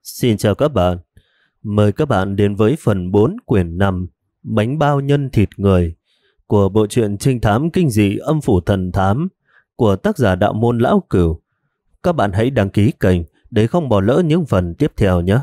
Xin chào các bạn. Mời các bạn đến với phần 4 quyển 5 Bánh bao nhân thịt người của bộ truyện trinh thám kinh dị Âm phủ thần thám của tác giả Đạo môn Lão Cửu. Các bạn hãy đăng ký kênh để không bỏ lỡ những phần tiếp theo nhé.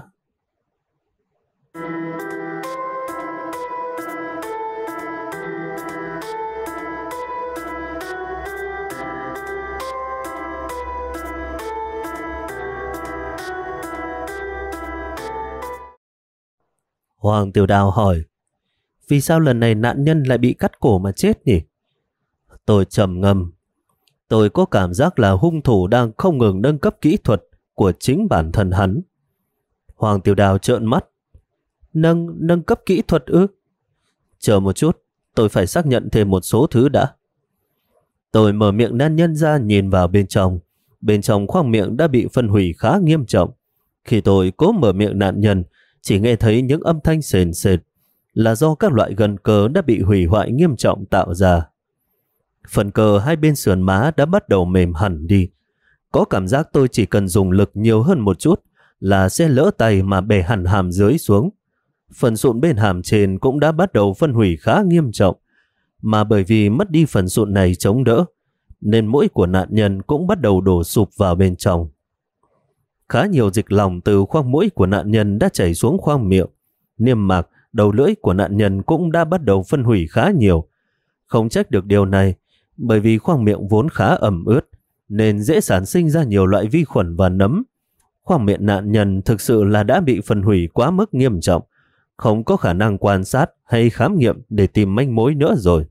Hoàng Tiểu Đào hỏi: vì sao lần này nạn nhân lại bị cắt cổ mà chết nhỉ? Tôi trầm ngâm. Tôi có cảm giác là hung thủ đang không ngừng nâng cấp kỹ thuật của chính bản thân hắn. Hoàng Tiểu Đào trợn mắt. Nâng cấp kỹ thuật ư? Chờ một chút, tôi phải xác nhận thêm một số thứ đã. Tôi mở miệng nạn nhân ra nhìn vào bên trong. Bên trong khoang miệng đã bị phân hủy khá nghiêm trọng. Khi tôi cố mở miệng nạn nhân, chỉ nghe thấy những âm thanh sền sệt, là do các loại gân cơ đã bị hủy hoại nghiêm trọng tạo ra. Phần cơ hai bên sườn má đã bắt đầu mềm hẳn đi. Có cảm giác tôi chỉ cần dùng lực nhiều hơn một chút là sẽ lỡ tay mà bẻ hẳn hàm dưới xuống. Phần sụn bên hàm trên cũng đã bắt đầu phân hủy khá nghiêm trọng, mà bởi vì mất đi phần sụn này chống đỡ, nên mũi của nạn nhân cũng bắt đầu đổ sụp vào bên trong. Khá nhiều dịch lỏng từ khoang mũi của nạn nhân đã chảy xuống khoang miệng. Niêm mạc, đầu lưỡi của nạn nhân cũng đã bắt đầu phân hủy khá nhiều. Không trách được điều này, bởi vì khoang miệng vốn khá ẩm ướt, nên dễ sản sinh ra nhiều loại vi khuẩn và nấm. Khoang miệng nạn nhân thực sự là đã bị phân hủy quá mức nghiêm trọng, không có khả năng quan sát hay khám nghiệm để tìm manh mối nữa rồi.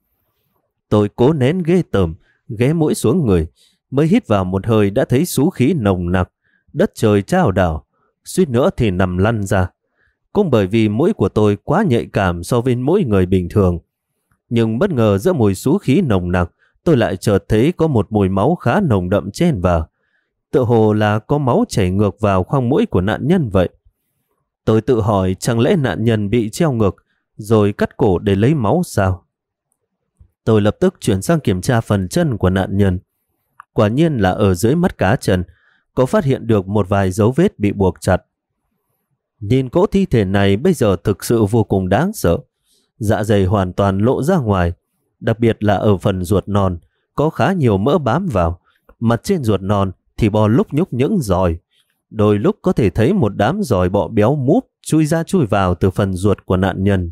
Tôi cố nén ghê tởm, ghé mũi xuống người, mới hít vào một hơi đã thấy xú khí nồng nặc, đất trời chao đảo, suýt nữa thì nằm lăn ra. Cũng bởi vì mũi của tôi quá nhạy cảm so với mũi người bình thường. Nhưng bất ngờ giữa mùi xú khí nồng nặc, tôi lại chợt thấy có một mùi máu khá nồng đậm chen vào. Tựa hồ là có máu chảy ngược vào khoang mũi của nạn nhân vậy. Tôi tự hỏi chẳng lẽ nạn nhân bị treo ngược rồi cắt cổ để lấy máu sao? Tôi lập tức chuyển sang kiểm tra phần chân của nạn nhân. Quả nhiên là ở dưới mắt cá chân có phát hiện được một vài dấu vết bị buộc chặt. Nhìn cỗ thi thể này bây giờ thực sự vô cùng đáng sợ. Dạ dày hoàn toàn lộ ra ngoài, đặc biệt là ở phần ruột non có khá nhiều mỡ bám vào. Mặt trên ruột non thì bò lúc nhúc những giòi. Đôi lúc có thể thấy một đám giòi bọ béo múp chui ra chui vào từ phần ruột của nạn nhân.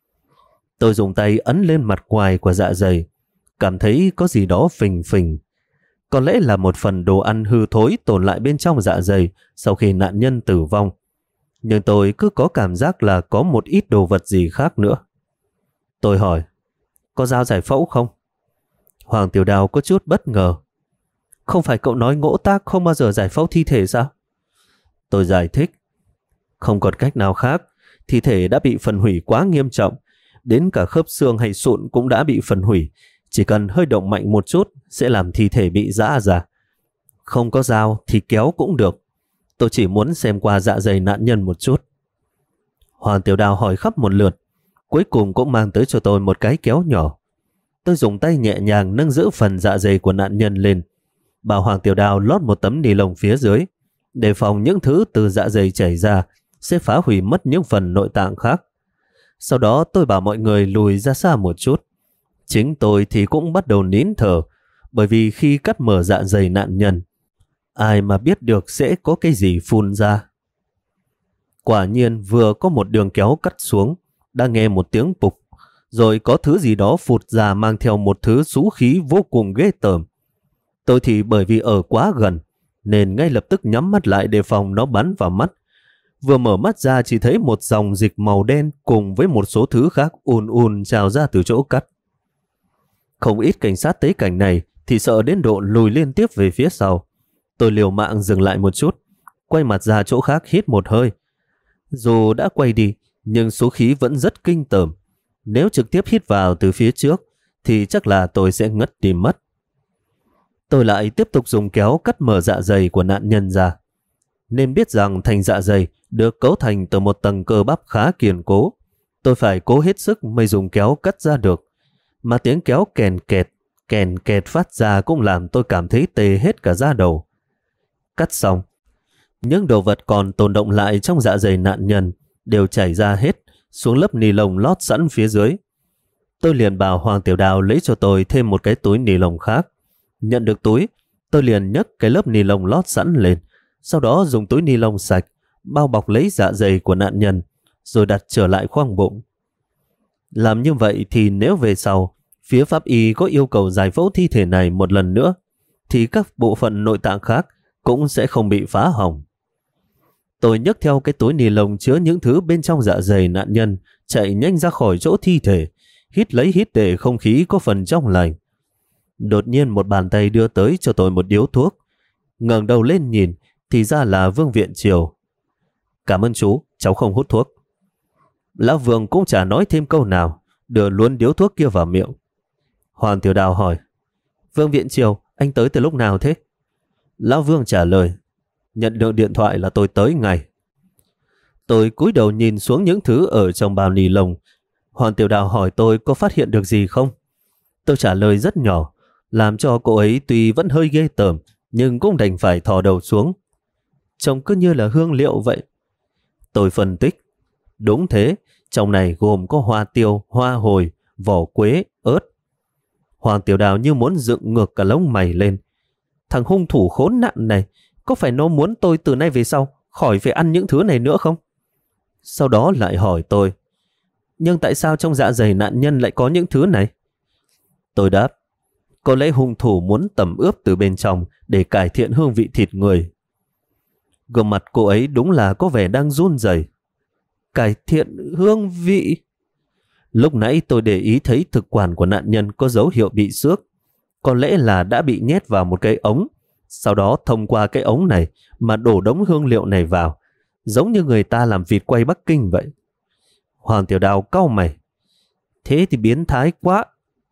Tôi dùng tay ấn lên mặt ngoài của dạ dày, cảm thấy có gì đó phình phình. Có lẽ là một phần đồ ăn hư thối tồn lại bên trong dạ dày sau khi nạn nhân tử vong. Nhưng tôi cứ có cảm giác là có một ít đồ vật gì khác nữa. Tôi hỏi: có dao giải phẫu không? Hoàng Tiểu Đào có chút bất ngờ. Không phải cậu nói Ngỗ Tác không bao giờ giải phẫu thi thể sao? Tôi giải thích: không còn cách nào khác, thi thể đã bị phân hủy quá nghiêm trọng, đến cả khớp xương hay sụn cũng đã bị phân hủy, chỉ cần hơi động mạnh một chút sẽ làm thi thể bị rã ra. Không có dao thì kéo cũng được, tôi chỉ muốn xem qua dạ dày nạn nhân một chút. Hoàng Tiểu Đào hỏi khắp một lượt, cuối cùng cũng mang tới cho tôi một cái kéo nhỏ. Tôi dùng tay nhẹ nhàng nâng giữ phần dạ dày của nạn nhân lên, bảo Hoàng Tiểu Đào lót một tấm ni lông phía dưới, đề phòng những thứ từ dạ dày chảy ra sẽ phá hủy mất những phần nội tạng khác. Sau đó tôi bảo mọi người lùi ra xa một chút. Chính tôi thì cũng bắt đầu nín thở, bởi vì khi cắt mở dạ dày nạn nhân, ai mà biết được sẽ có cái gì phun ra. Quả nhiên vừa có một đường kéo cắt xuống, đã nghe một tiếng bục, rồi có thứ gì đó phụt ra mang theo một thứ xú khí vô cùng ghê tởm. Tôi thì bởi vì ở quá gần, nên ngay lập tức nhắm mắt lại đề phòng nó bắn vào mắt. Vừa mở mắt ra chỉ thấy một dòng dịch màu đen cùng với một số thứ khác ùn trào ra từ chỗ cắt. Không ít cảnh sát thấy cảnh này thì sợ đến độ lùi liên tiếp về phía sau. Tôi liều mạng dừng lại một chút, quay mặt ra chỗ khác hít một hơi. Dù đã quay đi, nhưng số khí vẫn rất kinh tởm. Nếu trực tiếp hít vào từ phía trước, thì chắc là tôi sẽ ngất đi mất. Tôi lại tiếp tục dùng kéo cắt mở dạ dày của nạn nhân ra. Nên biết rằng thành dạ dày được cấu thành từ một tầng cơ bắp khá kiên cố. Tôi phải cố hết sức mới dùng kéo cắt ra được. Mà tiếng kéo kèn kẹt phát ra cũng làm tôi cảm thấy tê hết cả da đầu. Cắt xong, Những đồ vật còn tồn động lại trong dạ dày nạn nhân đều chảy ra hết xuống lớp ni lông lót sẵn phía dưới. Tôi liền bảo Hoàng Tiểu Đào lấy cho tôi thêm một cái túi ni lông khác. Nhận được túi, tôi liền nhấc cái lớp ni lông lót sẵn lên, sau đó dùng túi ni lông sạch bao bọc lấy dạ dày của nạn nhân, rồi đặt trở lại khoang bụng. Làm như vậy thì nếu về sau phía pháp y có yêu cầu giải phẫu thi thể này một lần nữa, thì các bộ phận nội tạng khác cũng sẽ không bị phá hỏng. Tôi nhấc theo cái túi ni lông chứa những thứ bên trong dạ dày nạn nhân, chạy nhanh ra khỏi chỗ thi thể, hít lấy hít để không khí có phần trong lành. Đột nhiên một bàn tay đưa tới cho tôi một điếu thuốc. Ngẩng đầu lên nhìn thì ra là Vương Viện Triều. Cảm ơn chú, cháu không hút thuốc. Lão Vương cũng chả nói thêm câu nào, đưa luôn điếu thuốc kia vào miệng. Hoàng Tiểu Đào hỏi, Vương Viện Triều, anh tới từ lúc nào thế? Lão Vương trả lời, nhận được điện thoại là tôi tới ngay. Tôi cúi đầu nhìn xuống những thứ ở trong bao ni lông. Hoàng Tiểu Đào hỏi tôi có phát hiện được gì không? Tôi trả lời rất nhỏ, làm cho cô ấy tuy vẫn hơi ghê tởm, nhưng cũng đành phải thò đầu xuống. Trông cứ như là hương liệu vậy. Tôi phân tích, đúng thế, trong này gồm có hoa tiêu, hoa hồi, vỏ quế, ớt. Hoàng Tiểu Đào như muốn dựng ngược cả lông mày lên. Thằng hung thủ khốn nạn này, có phải nó muốn tôi từ nay về sau khỏi phải ăn những thứ này nữa không? Sau đó lại hỏi tôi, nhưng tại sao trong dạ dày nạn nhân lại có những thứ này? Tôi đáp, có lẽ hung thủ muốn tẩm ướp từ bên trong để cải thiện hương vị thịt người. Gương mặt cô ấy đúng là có vẻ đang run rẩy. Cải thiện hương vị? Lúc nãy tôi để ý thấy thực quản của nạn nhân có dấu hiệu bị xước. Có lẽ là đã bị nhét vào một cái ống, sau đó thông qua cái ống này mà đổ đống hương liệu này vào, giống như người ta làm vịt quay Bắc Kinh vậy. Hoàng Tiểu Đào cau mày, thế thì biến thái quá.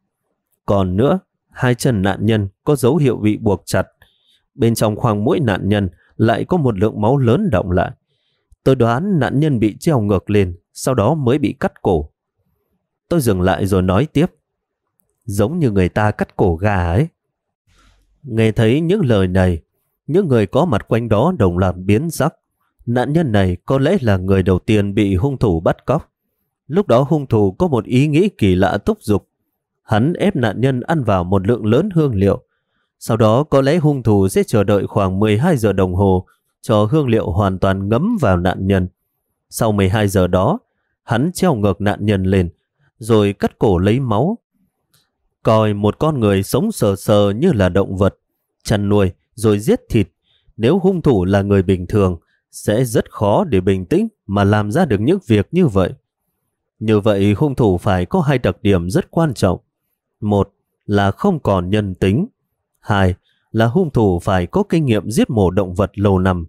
Còn nữa, hai chân nạn nhân có dấu hiệu bị buộc chặt. Bên trong khoang mũi nạn nhân lại có một lượng máu lớn đọng lại. Tôi đoán nạn nhân bị treo ngược lên, sau đó mới bị cắt cổ. Tôi dừng lại rồi nói tiếp, giống như người ta cắt cổ gà ấy. Nghe thấy những lời này, những người có mặt quanh đó đồng loạt biến sắc. Nạn nhân này có lẽ là người đầu tiên bị hung thủ bắt cóc. Lúc đó hung thủ có một ý nghĩ kỳ lạ thúc giục. Hắn ép nạn nhân ăn vào một lượng lớn hương liệu. Sau đó có lẽ hung thủ sẽ chờ đợi khoảng 12 giờ đồng hồ cho hương liệu hoàn toàn ngấm vào nạn nhân. Sau 12 giờ đó, hắn treo ngược nạn nhân lên, rồi cắt cổ lấy máu. Coi một con người sống sờ sờ như là động vật, chăn nuôi rồi giết thịt. Nếu hung thủ là người bình thường, sẽ rất khó để bình tĩnh mà làm ra được những việc như vậy. Như vậy hung thủ phải có hai đặc điểm rất quan trọng. Một là không còn nhân tính. Hai là hung thủ phải có kinh nghiệm giết mổ động vật lâu năm.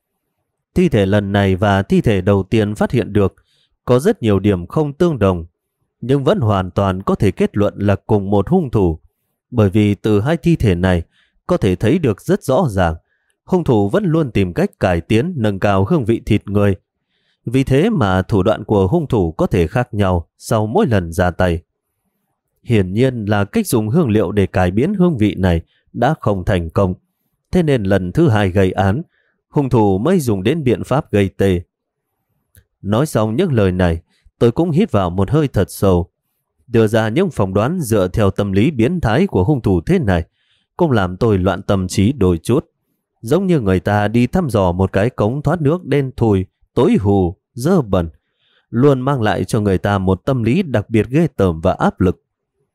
Thi thể lần này và thi thể đầu tiên phát hiện được có rất nhiều điểm không tương đồng, nhưng vẫn hoàn toàn có thể kết luận là cùng một hung thủ, bởi vì từ hai thi thể này có thể thấy được rất rõ ràng hung thủ vẫn luôn tìm cách cải tiến nâng cao hương vị thịt người. Vì thế mà thủ đoạn của hung thủ có thể khác nhau sau mỗi lần ra tay. Hiển nhiên là cách dùng hương liệu để cải biến hương vị này đã không thành công. Thế nên lần thứ hai gây án, hung thủ mới dùng đến biện pháp gây tê. Nói xong những lời này, tôi cũng hít vào một hơi thật sâu. Đưa ra những phỏng đoán dựa theo tâm lý biến thái của hung thủ thế này cũng làm tôi loạn tâm trí đôi chút. Giống như người ta đi thăm dò một cái cống thoát nước đen thui, tối hù, dơ bẩn, luôn mang lại cho người ta một tâm lý đặc biệt ghê tởm và áp lực.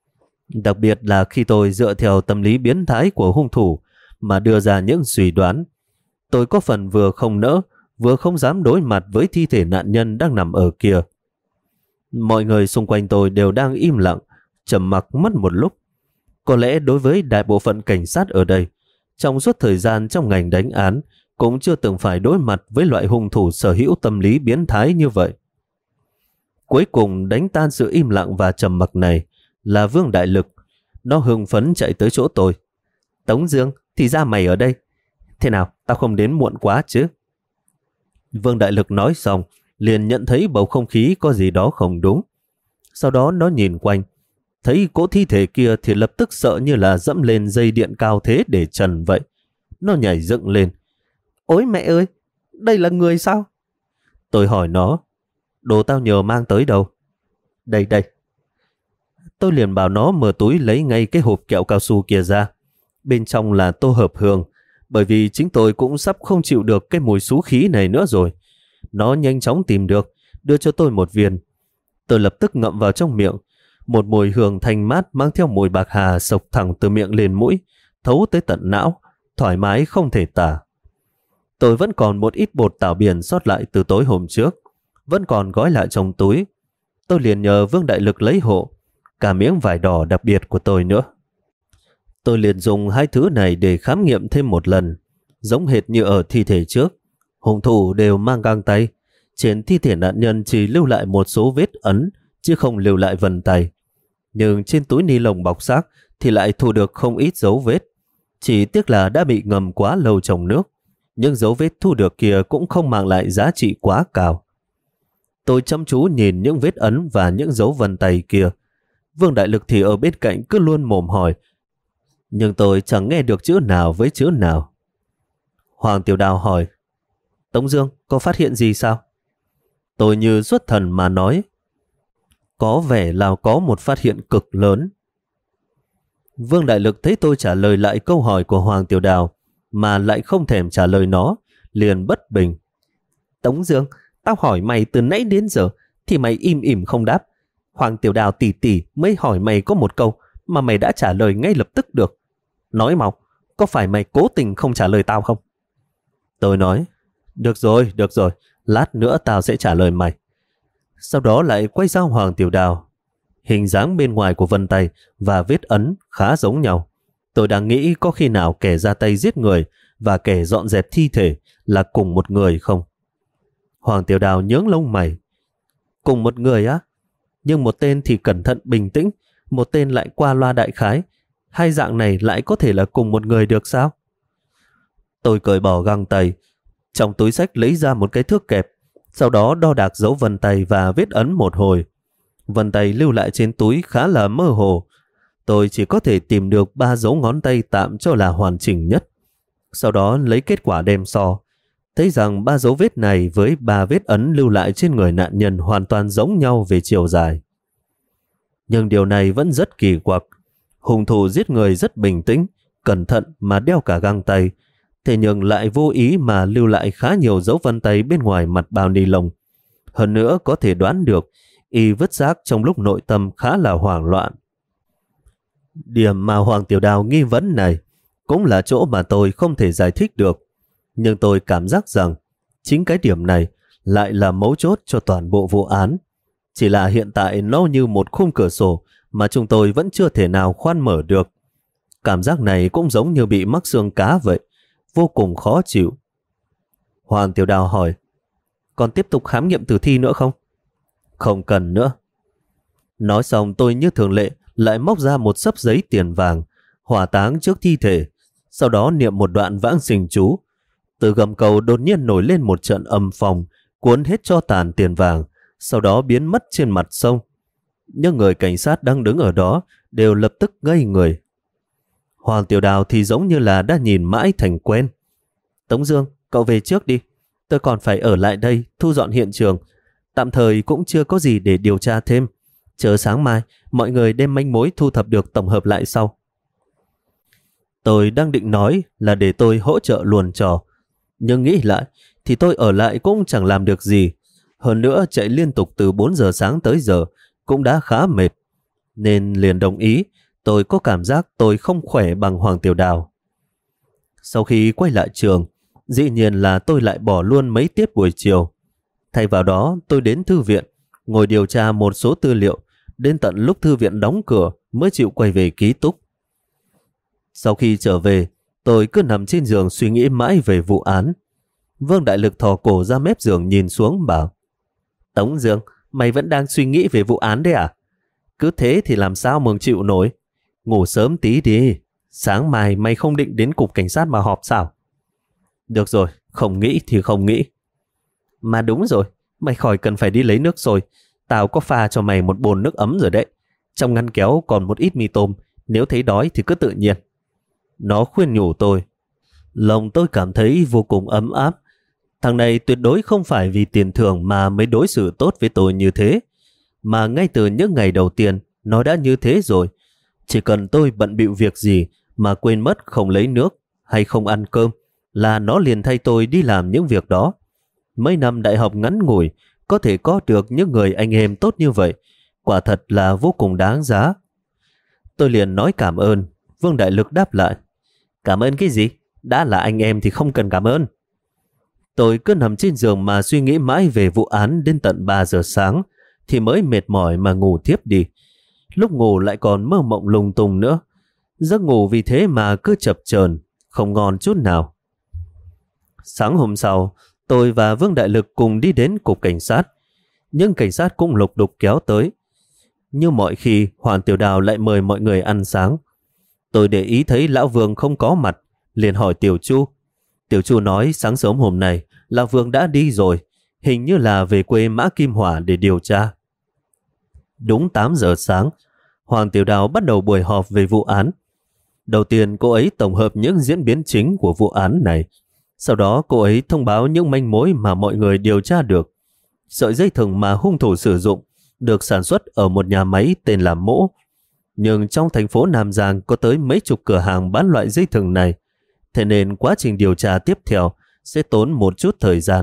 Đặc biệt là khi tôi dựa theo tâm lý biến thái của hung thủ mà đưa ra những suy đoán, tôi có phần vừa không nỡ, vừa không dám đối mặt với thi thể nạn nhân đang nằm ở kia. Mọi người xung quanh tôi đều đang im lặng, trầm mặc mất một lúc. Có lẽ đối với đại bộ phận cảnh sát ở đây, trong suốt thời gian trong ngành đánh án, cũng chưa từng phải đối mặt với loại hung thủ sở hữu tâm lý biến thái như vậy. Cuối cùng đánh tan sự im lặng và trầm mặc này là Vương Đại Lực. Nó hưng phấn chạy tới chỗ tôi. Tống Dương, thì ra mày ở đây. Thế nào, tao không đến muộn quá chứ? Vương Đại Lực nói xong, liền nhận thấy bầu không khí có gì đó không đúng. Sau đó nó nhìn quanh, thấy cỗ thi thể kia thì lập tức sợ như là dẫm lên dây điện cao thế để trần vậy. Nó nhảy dựng lên. Ôi mẹ ơi, Đây là người sao? Tôi hỏi nó, đồ tao nhờ mang tới đâu? Đây đây. Tôi liền bảo nó mở túi lấy ngay cái hộp kẹo cao su kia ra. Bên trong là tô hợp hương, bởi vì chính tôi cũng sắp không chịu được cái mùi xú khí này nữa rồi. Nó nhanh chóng tìm được, đưa cho tôi một viên. Tôi lập tức ngậm vào trong miệng. Một mùi hương thanh mát mang theo mùi bạc hà sộc thẳng từ miệng lên mũi, thấu tới tận não, thoải mái không thể tả. Tôi vẫn còn một ít bột tảo biển sót lại từ tối hôm trước, vẫn còn gói lại trong túi. Tôi liền nhờ Vương Đại Lực lấy hộ, cả miếng vải đỏ đặc biệt của tôi nữa. Tôi liền dùng hai thứ này để khám nghiệm thêm một lần, giống hệt như ở thi thể trước. Hung thủ đều mang găng tay, trên thi thể nạn nhân chỉ lưu lại một số vết ấn, chứ không lưu lại vân tay. Nhưng trên túi ni lông bọc xác thì lại thu được không ít dấu vết. Chỉ tiếc là đã bị ngâm quá lâu trong nước. Nhưng dấu vết thu được kia cũng không mang lại giá trị quá cao. Tôi chăm chú nhìn những vết ấn và những dấu vân tay kia. Vương Đại Lực thì ở bên cạnh cứ luôn mồm hỏi, nhưng tôi chẳng nghe được chữ nào với chữ nào. Hoàng Tiểu Đào hỏi, Tống Dương, có phát hiện gì sao? Tôi như xuất thần mà nói, có vẻ là có một phát hiện cực lớn. Vương Đại Lực thấy tôi trả lời lại câu hỏi của Hoàng Tiểu Đào mà lại không thèm trả lời nó, liền bất bình. Tống Dương, tao hỏi mày từ nãy đến giờ thì mày im ỉm không đáp. Hoàng Tiểu Đào tỉ tỉ mới hỏi mày có một câu mà mày đã trả lời ngay lập tức được. Nói mau, có phải mày cố tình không trả lời tao không? Tôi nói, được rồi, lát nữa tao sẽ trả lời mày. Sau đó lại quay sang Hoàng Tiểu Đào. Hình dáng bên ngoài của vân tay và vết ấn khá giống nhau. Tôi đang nghĩ có khi nào kẻ ra tay giết người và kẻ dọn dẹp thi thể là cùng một người không? Hoàng Tiểu Đào nhướng lông mày. Cùng một người á? Nhưng một tên thì cẩn thận bình tĩnh, một tên lại qua loa đại khái. Hai dạng này lại có thể là cùng một người được sao? Tôi cởi bỏ găng tay, trong túi xách lấy ra một cái thước kẹp, sau đó đo đạc dấu vân tay và vết ấn một hồi. Vân tay lưu lại trên túi khá là mơ hồ. Tôi chỉ có thể tìm được 3 dấu ngón tay tạm cho là hoàn chỉnh nhất. Sau đó lấy kết quả đem so, thấy rằng 3 dấu vết này với 3 vết ấn lưu lại trên người nạn nhân hoàn toàn giống nhau về chiều dài. Nhưng điều này vẫn rất kỳ quặc. Hung thủ giết người rất bình tĩnh, cẩn thận mà đeo cả găng tay, thế nhưng lại vô ý mà lưu lại khá nhiều dấu vân tay bên ngoài mặt bao ni lông. Hơn nữa có thể đoán được y vứt xác trong lúc nội tâm khá là hoảng loạn. Điểm mà Hoàng Tiểu Đào nghi vấn này cũng là chỗ mà tôi không thể giải thích được. Nhưng tôi cảm giác rằng chính cái điểm này lại là mấu chốt cho toàn bộ vụ án. Chỉ là hiện tại nó như một khung cửa sổ mà chúng tôi vẫn chưa thể nào khoan mở được. Cảm giác này cũng giống như bị mắc xương cá vậy, vô cùng khó chịu. Hoàng Tiểu Đào hỏi, còn tiếp tục khám nghiệm tử thi nữa không? Không cần nữa. Nói xong tôi như thường lệ lại móc ra một xấp giấy tiền vàng, hỏa táng trước thi thể, sau đó niệm một đoạn vãng sinh chú. Từ gầm cầu đột nhiên nổi lên một trận âm phong, cuốn hết tro tàn tiền vàng, sau đó biến mất trên mặt sông. Nhưng người cảnh sát đang đứng ở đó đều lập tức ngây người. Hoàng Tiểu Đào thì giống như là đã nhìn mãi thành quen. Tống Dương, cậu về trước đi. Tôi còn phải ở lại đây thu dọn hiện trường. Tạm thời cũng chưa có gì để điều tra thêm. Chờ sáng mai, mọi người đem manh mối thu thập được tổng hợp lại sau. Tôi đang định nói là để tôi hỗ trợ luồn trò. Nhưng nghĩ lại thì tôi ở lại cũng chẳng làm được gì. Hơn nữa chạy liên tục từ 4 giờ sáng tới giờ cũng đã khá mệt. Nên liền đồng ý. Tôi có cảm giác tôi không khỏe bằng Hoàng Tiểu Đào. Sau khi quay lại trường, dĩ nhiên là tôi lại bỏ luôn mấy tiết buổi chiều. Thay vào đó tôi đến thư viện, ngồi điều tra một số tư liệu, đến tận lúc thư viện đóng cửa mới chịu quay về ký túc. Sau khi trở về, tôi cứ nằm trên giường suy nghĩ mãi về vụ án. Vương Đại Lực thò cổ ra mép giường nhìn xuống bảo, Tống Dương, mày vẫn đang suy nghĩ về vụ án đấy à? Cứ thế thì làm sao mừng chịu nổi. Ngủ sớm tí đi. Sáng mai mày không định đến cục cảnh sát mà họp sao? Được rồi, không nghĩ thì không nghĩ. Mà đúng rồi, mày khỏi cần phải đi lấy nước rồi. Tao có pha cho mày một bồn nước ấm rồi đấy. Trong ngăn kéo còn một ít mì tôm. Nếu thấy đói thì cứ tự nhiên. Nó khuyên nhủ tôi. Lòng tôi cảm thấy vô cùng ấm áp. Thằng này tuyệt đối không phải vì tiền thưởng mà mới đối xử tốt với tôi như thế. Mà ngay từ những ngày đầu tiên, nó đã như thế rồi. Chỉ cần tôi bận bịu việc gì mà quên mất không lấy nước hay không ăn cơm là nó liền thay tôi đi làm những việc đó. Mấy năm đại học ngắn ngủi có thể có được những người anh em tốt như vậy, quả thật là vô cùng đáng giá. Tôi liền nói cảm ơn. Vương Đại Lực đáp lại: cảm ơn cái gì? Đã là anh em thì không cần cảm ơn. Tôi cứ nằm trên giường mà suy nghĩ mãi về vụ án đến tận 3 giờ sáng thì mới mệt mỏi mà ngủ thiếp đi. Lúc ngủ lại còn mơ mộng lung tung nữa. Giấc ngủ vì thế mà cứ chập chờn, không ngon chút nào. Sáng hôm sau, tôi và Vương Đại Lực cùng đi đến cục cảnh sát. Nhưng cảnh sát cũng lục đục kéo tới. Như mọi khi, Hoàng Tiểu Đào lại mời mọi người ăn sáng. Tôi để ý thấy Lão Vương không có mặt, liền hỏi Tiểu Chu. Tiểu Chu nói sáng sớm hôm nay, Lão Vương đã đi rồi, hình như là về quê Mã Kim Hỏa để điều tra. Đúng 8 giờ sáng, Hoàng Tiểu Đào bắt đầu buổi họp về vụ án. Đầu tiên cô ấy tổng hợp những diễn biến chính của vụ án này. Sau đó cô ấy thông báo những manh mối mà mọi người điều tra được. Sợi dây thừng mà hung thủ sử dụng được sản xuất ở một nhà máy tên là Mỗ. Nhưng trong thành phố Nam Giang có tới mấy chục cửa hàng bán loại dây thừng này. Thế nên quá trình điều tra tiếp theo sẽ tốn một chút thời gian.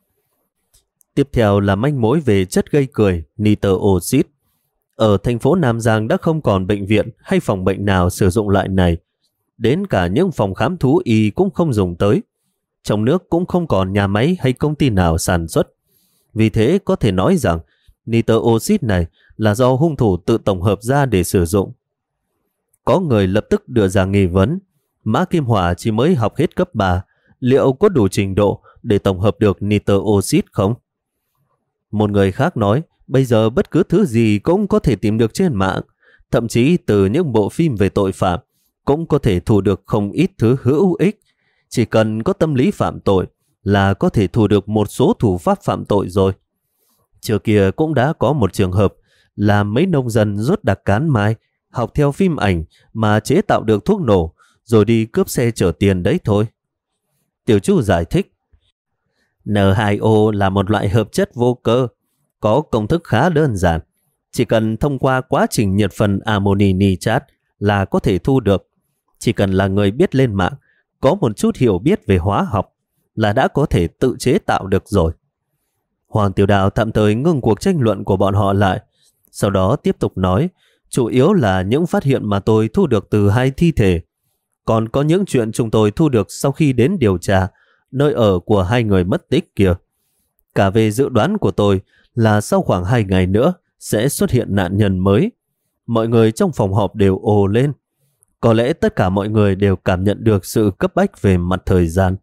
Tiếp theo là manh mối về chất gây cười, nitơ oxit. Ở thành phố Nam Giang đã không còn bệnh viện hay phòng bệnh nào sử dụng loại này. Đến cả những phòng khám thú y cũng không dùng tới. Trong nước cũng không còn nhà máy hay công ty nào sản xuất. Vì thế có thể nói rằng nitơ oxit này là do hung thủ tự tổng hợp ra để sử dụng. Có người lập tức đưa ra nghi vấn. Mã Kim Hỏa chỉ mới học hết cấp 3, liệu có đủ trình độ để tổng hợp được nitơ oxit không? Một người khác nói, bây giờ bất cứ thứ gì cũng có thể tìm được trên mạng, thậm chí từ những bộ phim về tội phạm cũng có thể thu được không ít thứ hữu ích. Chỉ cần có tâm lý phạm tội là có thể thu được một số thủ pháp phạm tội rồi. Trước kia cũng đã có một trường hợp là mấy nông dân rút đặc cán mai, học theo phim ảnh mà chế tạo được thuốc nổ, rồi đi cướp xe chở tiền đấy thôi. Tiểu Chu giải thích, N2O là một loại hợp chất vô cơ, có công thức khá đơn giản. Chỉ cần thông qua quá trình nhiệt phần amoni nitrat là có thể thu được. Chỉ cần là người biết lên mạng, có một chút hiểu biết về hóa học là đã có thể tự chế tạo được rồi. Hoàng Tiểu Đào tạm thời ngưng cuộc tranh luận của bọn họ lại. Sau đó tiếp tục nói, chủ yếu là những phát hiện mà tôi thu được từ 2 thi thể. Còn có những chuyện chúng tôi thu được sau khi đến điều tra nơi ở của 2 người mất tích kia. Cả về dự đoán của tôi là sau khoảng 2 ngày nữa sẽ xuất hiện nạn nhân mới. Mọi người trong phòng họp đều ồ lên. Có lẽ tất cả mọi người đều cảm nhận được sự cấp bách về mặt thời gian.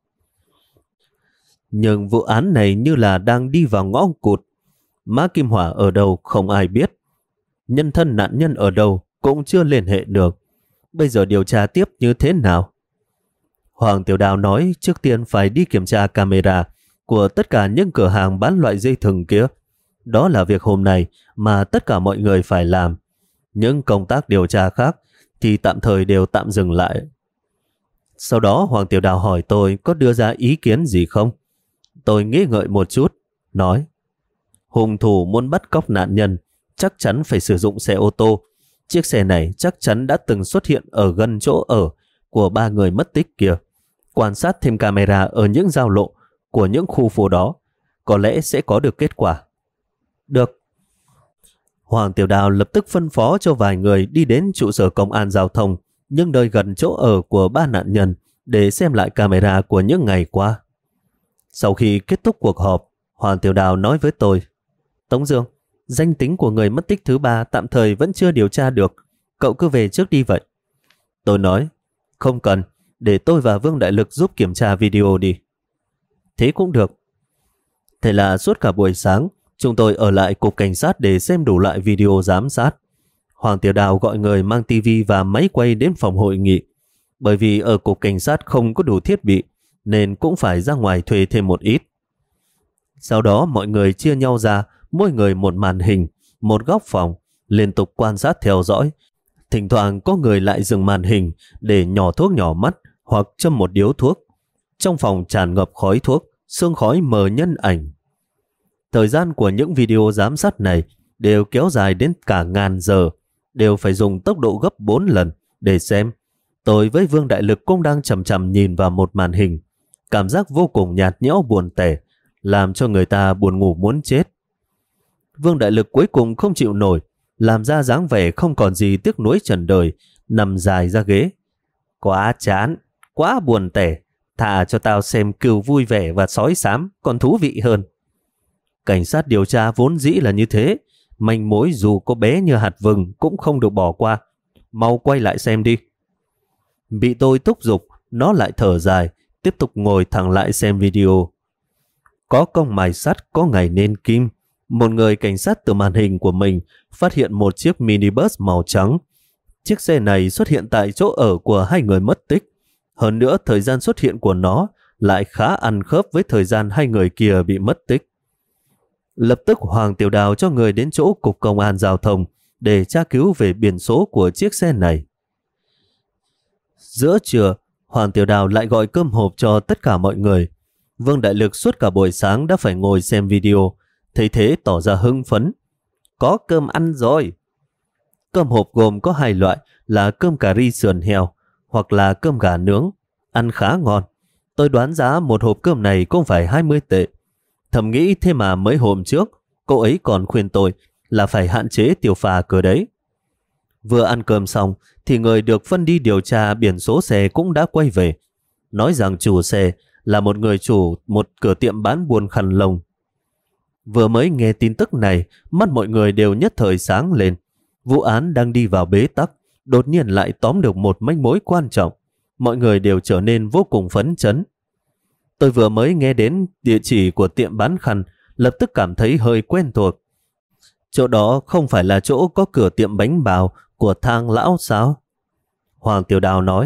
Nhưng vụ án này như là đang đi vào ngõ cụt. Mã Kim Hỏa ở đâu không ai biết. Nhân thân nạn nhân ở đâu cũng chưa liên hệ được. Bây giờ điều tra tiếp như thế nào? Hoàng Tiểu Đào nói trước tiên phải đi kiểm tra camera của tất cả những cửa hàng bán loại dây thừng kia. Đó là việc hôm nay mà tất cả mọi người phải làm. Những công tác điều tra khác thì tạm thời đều tạm dừng lại. Sau đó Hoàng Tiểu Đào hỏi tôi có đưa ra ý kiến gì không? Tôi nghĩ ngợi một chút, nói hung thủ muốn bắt cóc nạn nhân chắc chắn phải sử dụng xe ô tô. Chiếc xe này chắc chắn đã từng xuất hiện ở gần chỗ ở của 3 người mất tích kia. Quan sát thêm camera ở những giao lộ của những khu phố đó, có lẽ sẽ có được kết quả. Được. Hoàng Tiểu Đào lập tức phân phó cho vài người đi đến trụ sở công an giao thông nhưng nơi gần chỗ ở của 3 nạn nhân để xem lại camera của những ngày qua. Sau khi kết thúc cuộc họp, Hoàng Tiểu Đào nói với tôi, Tống Dương, danh tính của người mất tích thứ 3 tạm thời vẫn chưa điều tra được, cậu cứ về trước đi vậy. Tôi nói, không cần, để tôi và Vương Đại Lực giúp kiểm tra video đi. Thế cũng được. Thế là suốt cả buổi sáng, chúng tôi ở lại cục cảnh sát để xem đủ loại video giám sát. Hoàng Tiểu Đào gọi người mang tivi và máy quay đến phòng hội nghị. Bởi vì ở cục cảnh sát không có đủ thiết bị, nên cũng phải ra ngoài thuê thêm một ít. Sau đó mọi người chia nhau ra, mỗi người một màn hình, một góc phòng, liên tục quan sát theo dõi. Thỉnh thoảng có người lại dừng màn hình để nhỏ thuốc nhỏ mắt hoặc châm một điếu thuốc. Trong phòng tràn ngập khói thuốc, sương khói mờ nhân ảnh. Thời gian của những video giám sát này đều kéo dài đến cả ngàn giờ, đều phải dùng tốc độ gấp 4 lần để xem. Tôi với Vương Đại Lực cũng đang chầm chầm nhìn vào một màn hình, cảm giác vô cùng nhạt nhẽo buồn tẻ, làm cho người ta buồn ngủ muốn chết. Vương Đại Lực cuối cùng không chịu nổi, làm ra dáng vẻ không còn gì tiếc nuối trần đời, nằm dài ra ghế. Quá chán, quá buồn tẻ, thà cho tao xem Cừu vui vẻ và Sói xám còn thú vị hơn. Cảnh sát điều tra vốn dĩ là như thế, manh mối dù có bé như hạt vừng cũng không được bỏ qua. Mau quay lại xem đi. Bị tôi thúc giục, nó lại thở dài, tiếp tục ngồi thẳng lại xem video. Có công mài sắt, có ngày nên kim. Một người cảnh sát từ màn hình của mình phát hiện một chiếc minibus màu trắng. Chiếc xe này xuất hiện tại chỗ ở của hai người mất tích. Hơn nữa, thời gian xuất hiện của nó lại khá ăn khớp với thời gian hai người kia bị mất tích. Lập tức Hoàng Tiểu Đào cho người đến chỗ Cục Công an Giao thông để tra cứu về biển số của chiếc xe này. Giữa trưa, Hoàng Tiểu Đào lại gọi cơm hộp cho tất cả mọi người. Vương Đại Lực suốt cả buổi sáng đã phải ngồi xem video, thấy thế tỏ ra hưng phấn. Có cơm ăn rồi. Cơm hộp gồm có hai loại là cơm cà ri sườn heo hoặc là cơm gà nướng, ăn khá ngon. Tôi đoán giá một hộp cơm này cũng phải 20 tệ. Thầm nghĩ thế mà mấy hôm trước, cô ấy còn khuyên tôi là phải hạn chế tiêu pha cơ đấy. Vừa ăn cơm xong thì người được phân đi điều tra biển số xe cũng đã quay về, nói rằng chủ xe là một người chủ một cửa tiệm bán buôn khăn lông. Vừa mới nghe tin tức này, mắt mọi người đều nhất thời sáng lên. Vụ án đang đi vào bế tắc, đột nhiên lại tóm được một manh mối quan trọng. Mọi người đều trở nên vô cùng phấn chấn. Tôi vừa mới nghe đến địa chỉ của tiệm bán khăn, lập tức cảm thấy hơi quen thuộc. Chỗ đó không phải là chỗ có cửa tiệm bánh bào của Thang lão sao? Hoàng Tiểu Đào nói.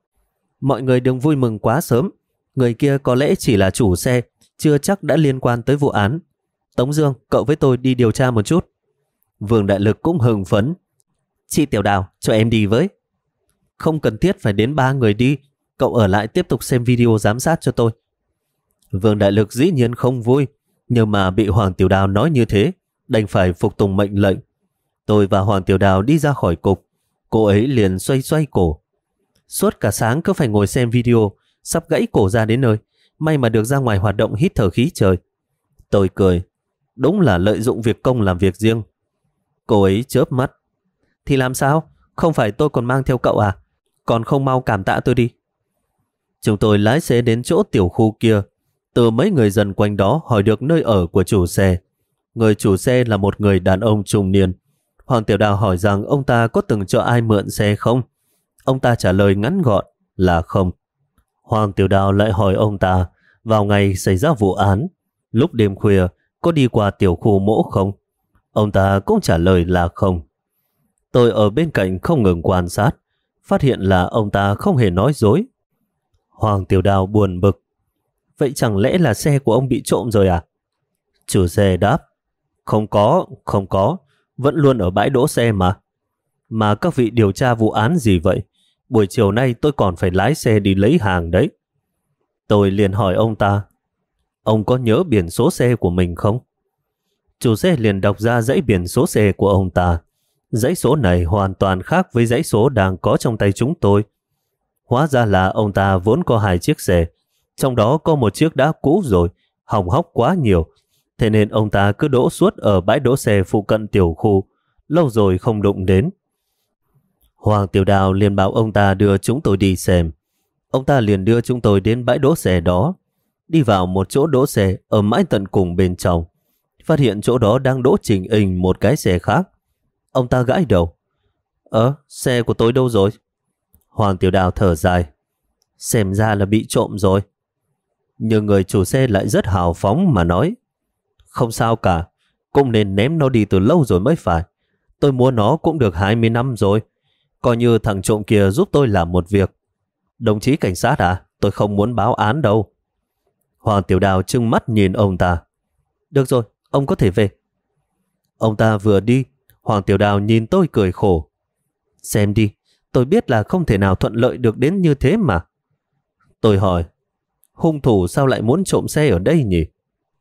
Mọi người đừng vui mừng quá sớm. Người kia có lẽ chỉ là chủ xe, chưa chắc đã liên quan tới vụ án. Tống Dương, cậu với tôi đi điều tra một chút. Vương Đại Lực cũng hưng phấn. Chị Tiểu Đào, cho em đi với. Không cần thiết phải đến 3 người đi. Cậu ở lại tiếp tục xem video giám sát cho tôi. Vương Đại Lực dĩ nhiên không vui, nhưng mà bị Hoàng Tiểu Đào nói như thế, đành phải phục tùng mệnh lệnh. Tôi và Hoàng Tiểu Đào đi ra khỏi cục. Cô ấy liền xoay xoay cổ. Suốt cả sáng cứ phải ngồi xem video, sắp gãy cổ ra đến nơi. May mà được ra ngoài hoạt động hít thở khí trời. Tôi cười. Đúng là lợi dụng việc công làm việc riêng. Cô ấy chớp mắt. Thì làm sao? Không phải tôi còn mang theo cậu à? Còn không mau cảm tạ tôi đi. Chúng tôi lái xe đến chỗ tiểu khu kia. Từ mấy người dân quanh đó hỏi được nơi ở của chủ xe. Người chủ xe là một người đàn ông trung niên. Hoàng Tiểu Đào hỏi rằng ông ta có từng cho ai mượn xe không? Ông ta trả lời ngắn gọn là không. Hoàng Tiểu Đào lại hỏi ông ta vào ngày xảy ra vụ án, lúc đêm khuya có đi qua tiểu khu mỗ không? Ông ta cũng trả lời là không. Tôi ở bên cạnh không ngừng quan sát, phát hiện là ông ta không hề nói dối. Hoàng Tiểu Đào buồn bực. Vậy chẳng lẽ là xe của ông bị trộm rồi à? Chủ xe đáp. Không có, vẫn luôn ở bãi đỗ xe mà. Mà các vị điều tra vụ án gì vậy? Buổi chiều nay tôi còn phải lái xe đi lấy hàng đấy. Tôi liền hỏi ông ta, ông có nhớ biển số xe của mình không? Chủ xe liền đọc ra dãy biển số xe của ông ta. Dãy số này hoàn toàn khác với dãy số đang có trong tay chúng tôi. Hóa ra là ông ta vốn có 2 chiếc xe, trong đó có một chiếc đã cũ rồi, hỏng hóc quá nhiều. Thế nên ông ta cứ đỗ suốt ở bãi đỗ xe phụ cận tiểu khu, lâu rồi không đụng đến. Hoàng Tiểu Đào liền bảo ông ta đưa chúng tôi đi xem. Ông ta liền đưa chúng tôi đến bãi đỗ xe đó. Đi vào một chỗ đỗ xe ở mãi tận cùng bên trong. Phát hiện chỗ đó đang đỗ chỉnh hình một cái xe khác. Ông ta gãi đầu. Xe của tôi đâu rồi? Hoàng Tiểu Đào thở dài. Xem ra là bị trộm rồi. Nhưng người chủ xe lại rất hào phóng mà nói. Không sao cả, cũng nên ném nó đi từ lâu rồi mới phải. Tôi mua nó cũng được 20 năm rồi. Coi như thằng trộm kia giúp tôi làm một việc. Đồng chí cảnh sát à? Tôi không muốn báo án đâu. Hoàng Tiểu Đào trừng mắt nhìn ông ta. Được rồi, ông có thể về. Ông ta vừa đi, Hoàng Tiểu Đào nhìn tôi cười khổ. Xem đi, tôi biết là không thể nào thuận lợi được đến như thế mà. Tôi hỏi, hung thủ sao lại muốn trộm xe ở đây nhỉ?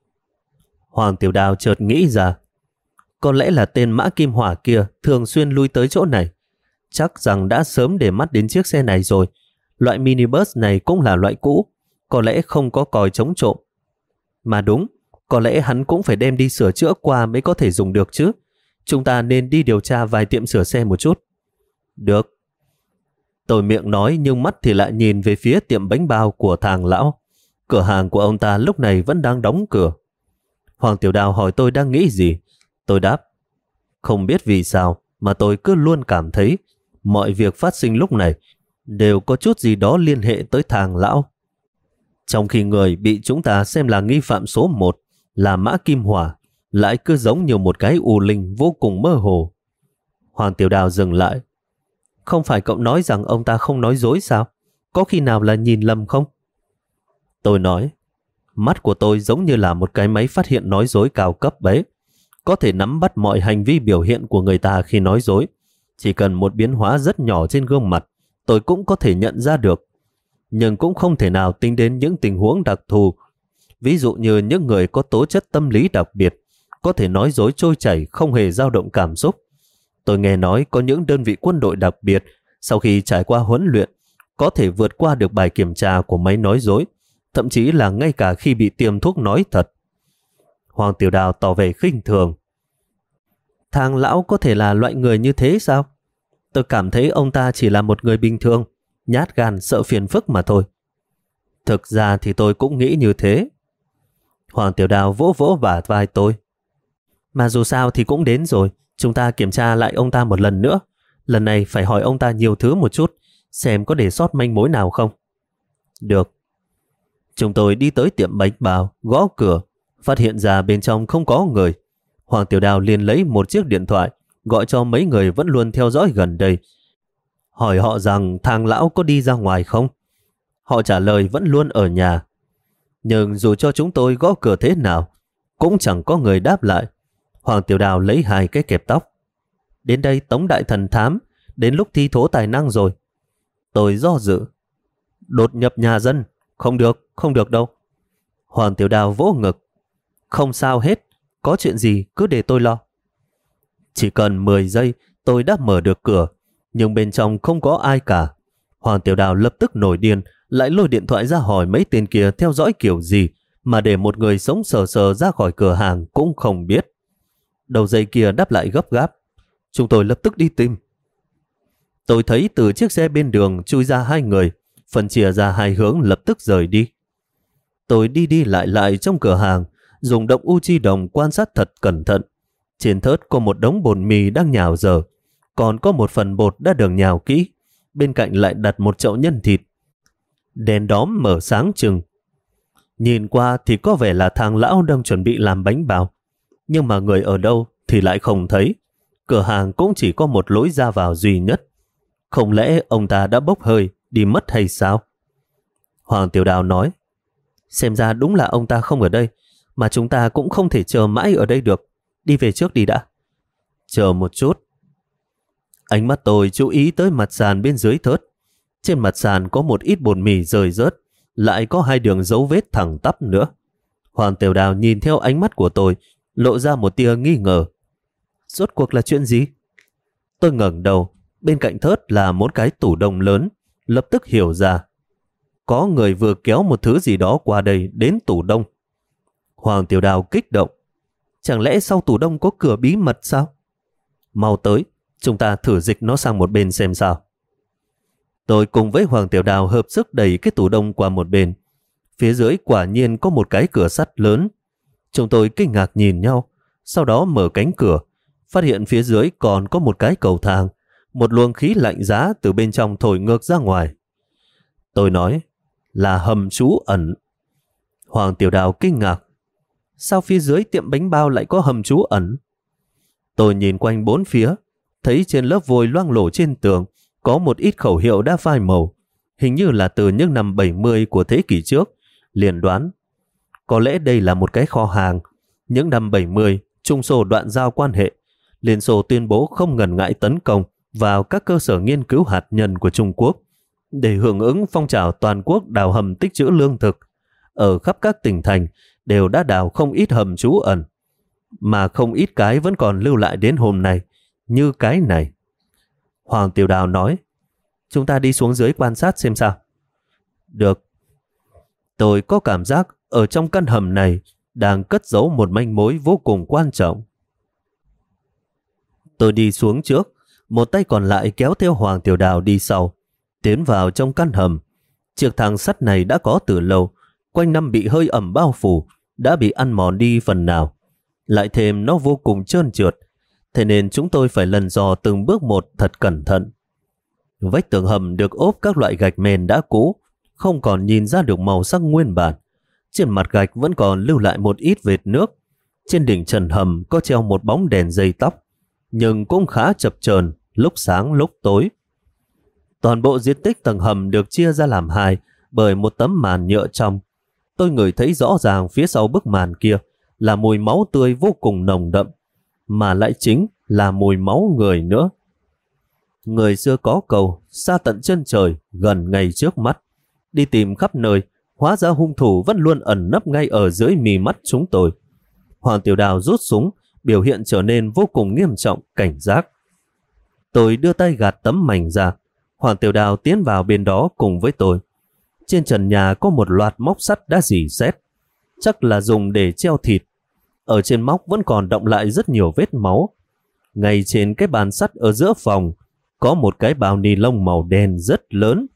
Hoàng Tiểu Đào chợt nghĩ ra, có lẽ là tên Mã Kim Hỏa kia thường xuyên lui tới chỗ này. Chắc rằng đã sớm để mắt đến chiếc xe này rồi. Loại minibus này cũng là loại cũ, có lẽ không có còi chống trộm. Mà đúng, có lẽ hắn cũng phải đem đi sửa chữa qua mới có thể dùng được chứ. Chúng ta nên đi điều tra vài tiệm sửa xe một chút. Được. Tôi miệng nói nhưng mắt thì lại nhìn về phía tiệm bánh bao của thằng lão. Cửa hàng của ông ta lúc này vẫn đang đóng cửa. Hoàng Tiểu Đào hỏi tôi đang nghĩ gì. Tôi đáp, không biết vì sao mà tôi cứ luôn cảm thấy mọi việc phát sinh lúc này đều có chút gì đó liên hệ tới thằng lão. Trong khi người bị chúng ta xem là nghi phạm số 1 là Mã Kim Hỏa lại cứ giống như một cái u linh vô cùng mơ hồ. Hoàng Tiểu Đào dừng lại. Không phải cậu nói rằng ông ta không nói dối sao? Có khi nào là nhìn lầm không? Tôi nói, mắt của tôi giống như là một cái máy phát hiện nói dối cao cấp ấy. Có thể nắm bắt mọi hành vi biểu hiện của người ta khi nói dối. Chỉ cần một biến hóa rất nhỏ trên gương mặt, tôi cũng có thể nhận ra được. Nhưng cũng không thể nào tính đến những tình huống đặc thù. Ví dụ như những người có tố chất tâm lý đặc biệt, có thể nói dối trôi chảy, không hề dao động cảm xúc. Tôi nghe nói có những đơn vị quân đội đặc biệt, sau khi trải qua huấn luyện, có thể vượt qua được bài kiểm tra của máy nói dối, thậm chí là ngay cả khi bị tiêm thuốc nói thật. Hoàng Tiểu Đào tỏ vẻ khinh thường. Thằng lão có thể là loại người như thế sao? Tôi cảm thấy ông ta chỉ là một người bình thường, nhát gan sợ phiền phức mà thôi. Thực ra thì tôi cũng nghĩ như thế. Hoàng Tiểu Đào vỗ vỗ bả vai tôi. Mà dù sao thì cũng đến rồi, chúng ta kiểm tra lại ông ta một lần nữa. Lần này phải hỏi ông ta nhiều thứ một chút, xem có để sót manh mối nào không. Được. Chúng tôi đi tới tiệm bánh bao, gõ cửa, phát hiện ra bên trong không có người. Hoàng Tiểu Đào liền lấy một chiếc điện thoại, gọi cho mấy người vẫn luôn theo dõi gần đây. Hỏi họ rằng thằng lão có đi ra ngoài không? Họ trả lời vẫn luôn ở nhà. Nhưng dù cho chúng tôi gõ cửa thế nào, cũng chẳng có người đáp lại. Hoàng Tiểu Đào lấy 2 cái kẹp tóc. Đến đây Tống Đại Thần thám, đến lúc thi thố tài năng rồi. Tôi do dự. Đột nhập nhà dân, không được đâu. Hoàng Tiểu Đào vỗ ngực. Không sao hết, có chuyện gì cứ để tôi lo. Chỉ cần 10 giây tôi đã mở được cửa, nhưng bên trong không có ai cả. Hoàng Tiểu Đào lập tức nổi điên, lại lôi điện thoại ra hỏi mấy tên kia theo dõi kiểu gì mà để một người sống sờ sờ ra khỏi cửa hàng cũng không biết. Đầu dây kia đáp lại gấp gáp. Chúng tôi lập tức đi tìm. Tôi thấy từ chiếc xe bên đường chui ra 2 người, phân chia ra 2 hướng lập tức rời đi. Tôi đi lại trong cửa hàng, dùng động Uchi đồng quan sát thật cẩn thận. Trên thớt có một đống bột mì đang nhào dở, còn có một phần bột đã được nhào kỹ. Bên cạnh lại đặt một chậu nhân thịt. Đèn đóm mở sáng trừng. Nhìn qua thì có vẻ là thằng lão đang chuẩn bị làm bánh bao. Nhưng mà người ở đâu thì lại không thấy. Cửa hàng cũng chỉ có một lối ra vào duy nhất. Không lẽ ông ta đã bốc hơi, đi mất hay sao? Hoàng Tiểu Đào nói, xem ra đúng là ông ta không ở đây, mà chúng ta cũng không thể chờ mãi ở đây được. Đi về trước đi đã. Chờ một chút. Ánh mắt tôi chú ý tới mặt sàn bên dưới thớt. Trên mặt sàn có một ít bột mì rơi rớt, lại có 2 đường dấu vết thẳng tắp nữa. Hoàng Tiểu Đào nhìn theo ánh mắt của tôi, lộ ra một tia nghi ngờ. Rốt cuộc là chuyện gì? Tôi ngẩng đầu, bên cạnh thớt là một cái tủ đông lớn, lập tức hiểu ra. Có người vừa kéo một thứ gì đó qua đây đến tủ đông. Hoàng Tiểu Đào kích động. Chẳng lẽ sau tủ đông có cửa bí mật sao? Mau tới, chúng ta thử dịch nó sang một bên xem sao. Tôi cùng với Hoàng Tiểu Đào hợp sức đẩy cái tủ đông qua một bên. Phía dưới quả nhiên có một cái cửa sắt lớn. Chúng tôi kinh ngạc nhìn nhau, sau đó mở cánh cửa, phát hiện phía dưới còn có một cái cầu thang, một luồng khí lạnh giá từ bên trong thổi ngược ra ngoài. Tôi nói, là hầm trú ẩn. Hoàng Tiểu Đào kinh ngạc. Sao phía dưới tiệm bánh bao lại có hầm trú ẩn? Tôi nhìn quanh 4 phía, thấy trên lớp vôi loang lổ trên tường có một ít khẩu hiệu đã phai màu, hình như là từ những năm 70 của thế kỷ trước. Liền đoán, có lẽ đây là một cái kho hàng. Những năm 70, Trung Xô đoạn giao quan hệ, Liên Xô tuyên bố không ngần ngại tấn công vào các cơ sở nghiên cứu hạt nhân của Trung Quốc để hưởng ứng phong trào toàn quốc đào hầm tích trữ lương thực. ở khắp các tỉnh thành đều đã đào không ít hầm trú ẩn, mà không ít cái vẫn còn lưu lại đến hôm nay, như cái này. Hoàng Tiểu Đào nói, chúng ta đi xuống dưới quan sát xem sao. Được. Tôi có cảm giác ở trong căn hầm này đang cất giấu một manh mối vô cùng quan trọng. Tôi đi xuống trước, một tay còn lại kéo theo Hoàng Tiểu Đào đi sau, tiến vào trong căn hầm. Chiếc thang sắt này đã có từ lâu, quanh năm bị hơi ẩm bao phủ, đã bị ăn mòn đi phần nào. Lại thêm nó vô cùng trơn trượt, thế nên chúng tôi phải lần dò từng bước một thật cẩn thận. Vách tường hầm được ốp các loại gạch mền đã cũ, không còn nhìn ra được màu sắc nguyên bản. Trên mặt gạch vẫn còn lưu lại một ít vệt nước. Trên đỉnh trần hầm có treo một bóng đèn dây tóc, nhưng cũng khá chập chờn, lúc sáng lúc tối. Toàn bộ diện tích tầng hầm được chia ra làm hai bởi một tấm màn nhựa trong. Tôi ngửi thấy rõ ràng phía sau bức màn kia là mùi máu tươi vô cùng nồng đậm, mà lại chính là mùi máu người nữa. Người xưa có câu, xa tận chân trời, gần ngay trước mắt. Đi tìm khắp nơi, hóa ra hung thủ vẫn luôn ẩn nấp ngay ở dưới mí mắt chúng tôi. Hoàng Tiểu Đào rút súng, biểu hiện trở nên vô cùng nghiêm trọng, cảnh giác. Tôi đưa tay gạt tấm mảnh ra. Hoàng Tiểu Đào tiến vào bên đó cùng với tôi. Trên trần nhà có một loạt móc sắt đã rỉ sét, chắc là dùng để treo thịt. Ở trên móc vẫn còn đọng lại rất nhiều vết máu. Ngay trên cái bàn sắt ở giữa phòng có một cái bao ni lông màu đen rất lớn.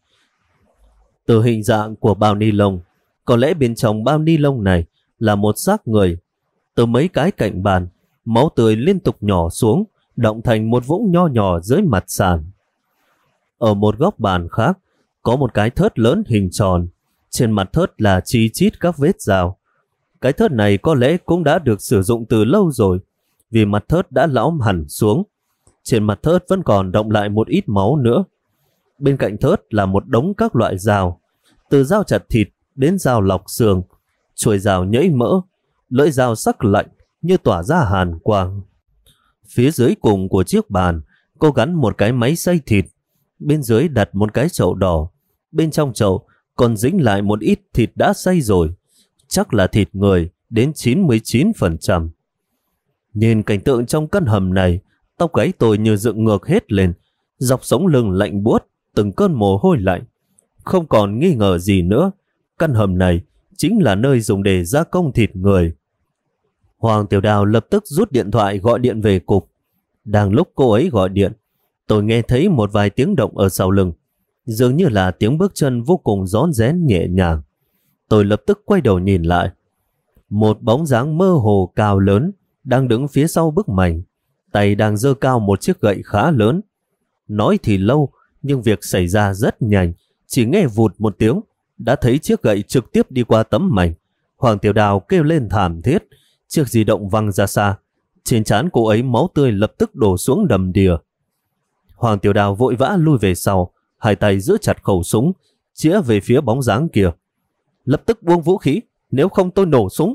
Từ hình dạng của bao ni lông, có lẽ bên trong bao ni lông này là một xác người. Từ mấy cái cạnh bàn, máu tươi liên tục nhỏ xuống, đọng thành một vũng nho nhỏ dưới mặt sàn. Ở một góc bàn khác, có một cái thớt lớn hình tròn. Trên mặt thớt là chi chít các vết rào. Cái thớt này có lẽ cũng đã được sử dụng từ lâu rồi, vì mặt thớt đã lõm hẳn xuống. Trên mặt thớt vẫn còn đọng lại một ít máu nữa. Bên cạnh thớt là một đống các loại dao, từ dao chặt thịt đến dao lọc xương, chuôi dao nhẫy mỡ, lưỡi dao sắc lạnh như tỏa ra hàn quang. Phía dưới cùng của chiếc bàn có gắn một cái máy xay thịt, bên dưới đặt một cái chậu đỏ, bên trong chậu còn dính lại một ít thịt đã xay rồi, chắc là thịt người đến 99%. Nhìn cảnh tượng trong căn hầm này, tóc gáy tôi như dựng ngược hết lên, dọc sống lưng lạnh buốt, từng cơn mồ hôi lạnh. Không còn nghi ngờ gì nữa, căn hầm này chính là nơi dùng để gia công thịt người. Hoàng Tiểu Đào lập tức rút điện thoại gọi điện về cục. Đang lúc cô ấy gọi điện, tôi nghe thấy một vài tiếng động ở sau lưng, dường như là tiếng bước chân vô cùng rón rén nhẹ nhàng. Tôi lập tức quay đầu nhìn lại. Một bóng dáng mơ hồ cao lớn đang đứng phía sau bức mảnh, tay đang giơ cao một chiếc gậy khá lớn. Nói thì lâu, nhưng việc xảy ra rất nhanh, chỉ nghe vụt một tiếng, đã thấy chiếc gậy trực tiếp đi qua tấm mảnh. Hoàng Tiểu Đào kêu lên thảm thiết, chiếc di động văng ra xa. Trên trán cô ấy máu tươi lập tức đổ xuống đầm đìa. Hoàng Tiểu Đào vội vã lui về sau, hai tay giữ chặt khẩu súng, chĩa về phía bóng dáng kia. Lập tức buông vũ khí, nếu không tôi nổ súng.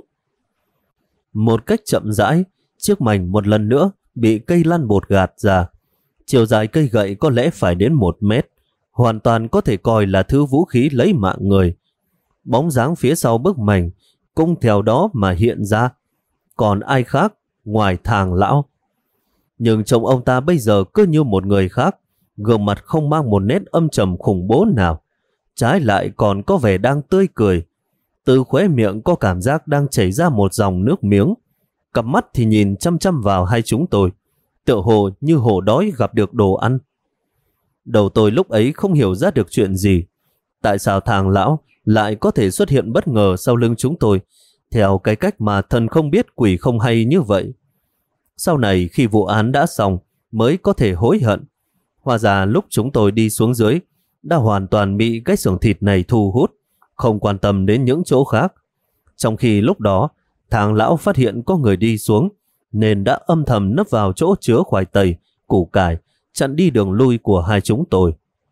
Một cách chậm rãi, chiếc mảnh một lần nữa bị cây lăn bột gạt ra. Chiều dài cây gậy có lẽ phải đến 1 mét, hoàn toàn có thể coi là thứ vũ khí lấy mạng người. Bóng dáng phía sau bức mảnh cũng theo đó mà hiện ra. Còn ai khác ngoài Thang lão. Nhưng trông ông ta bây giờ cứ như một người khác, gương mặt không mang một nét âm trầm khủng bố nào, trái lại còn có vẻ đang tươi cười. Từ khóe miệng có cảm giác đang chảy ra một dòng nước miếng. Cặp mắt thì nhìn chăm chăm vào hai chúng tôi, tựa hồ như hổ đói gặp được đồ ăn. Đầu tôi lúc ấy không hiểu ra được chuyện gì. Tại sao Thang lão lại có thể xuất hiện bất ngờ sau lưng chúng tôi, theo cái cách mà thần không biết quỷ không hay như vậy. Sau này khi vụ án đã xong mới có thể hối hận. Hóa ra lúc chúng tôi đi xuống dưới đã hoàn toàn bị cái xưởng thịt này thu hút, không quan tâm đến những chỗ khác. Trong khi lúc đó Thang lão phát hiện có người đi xuống, nên đã âm thầm nấp vào chỗ chứa khoai tây, củ cải, chặn đi đường lui của hai chúng tôi.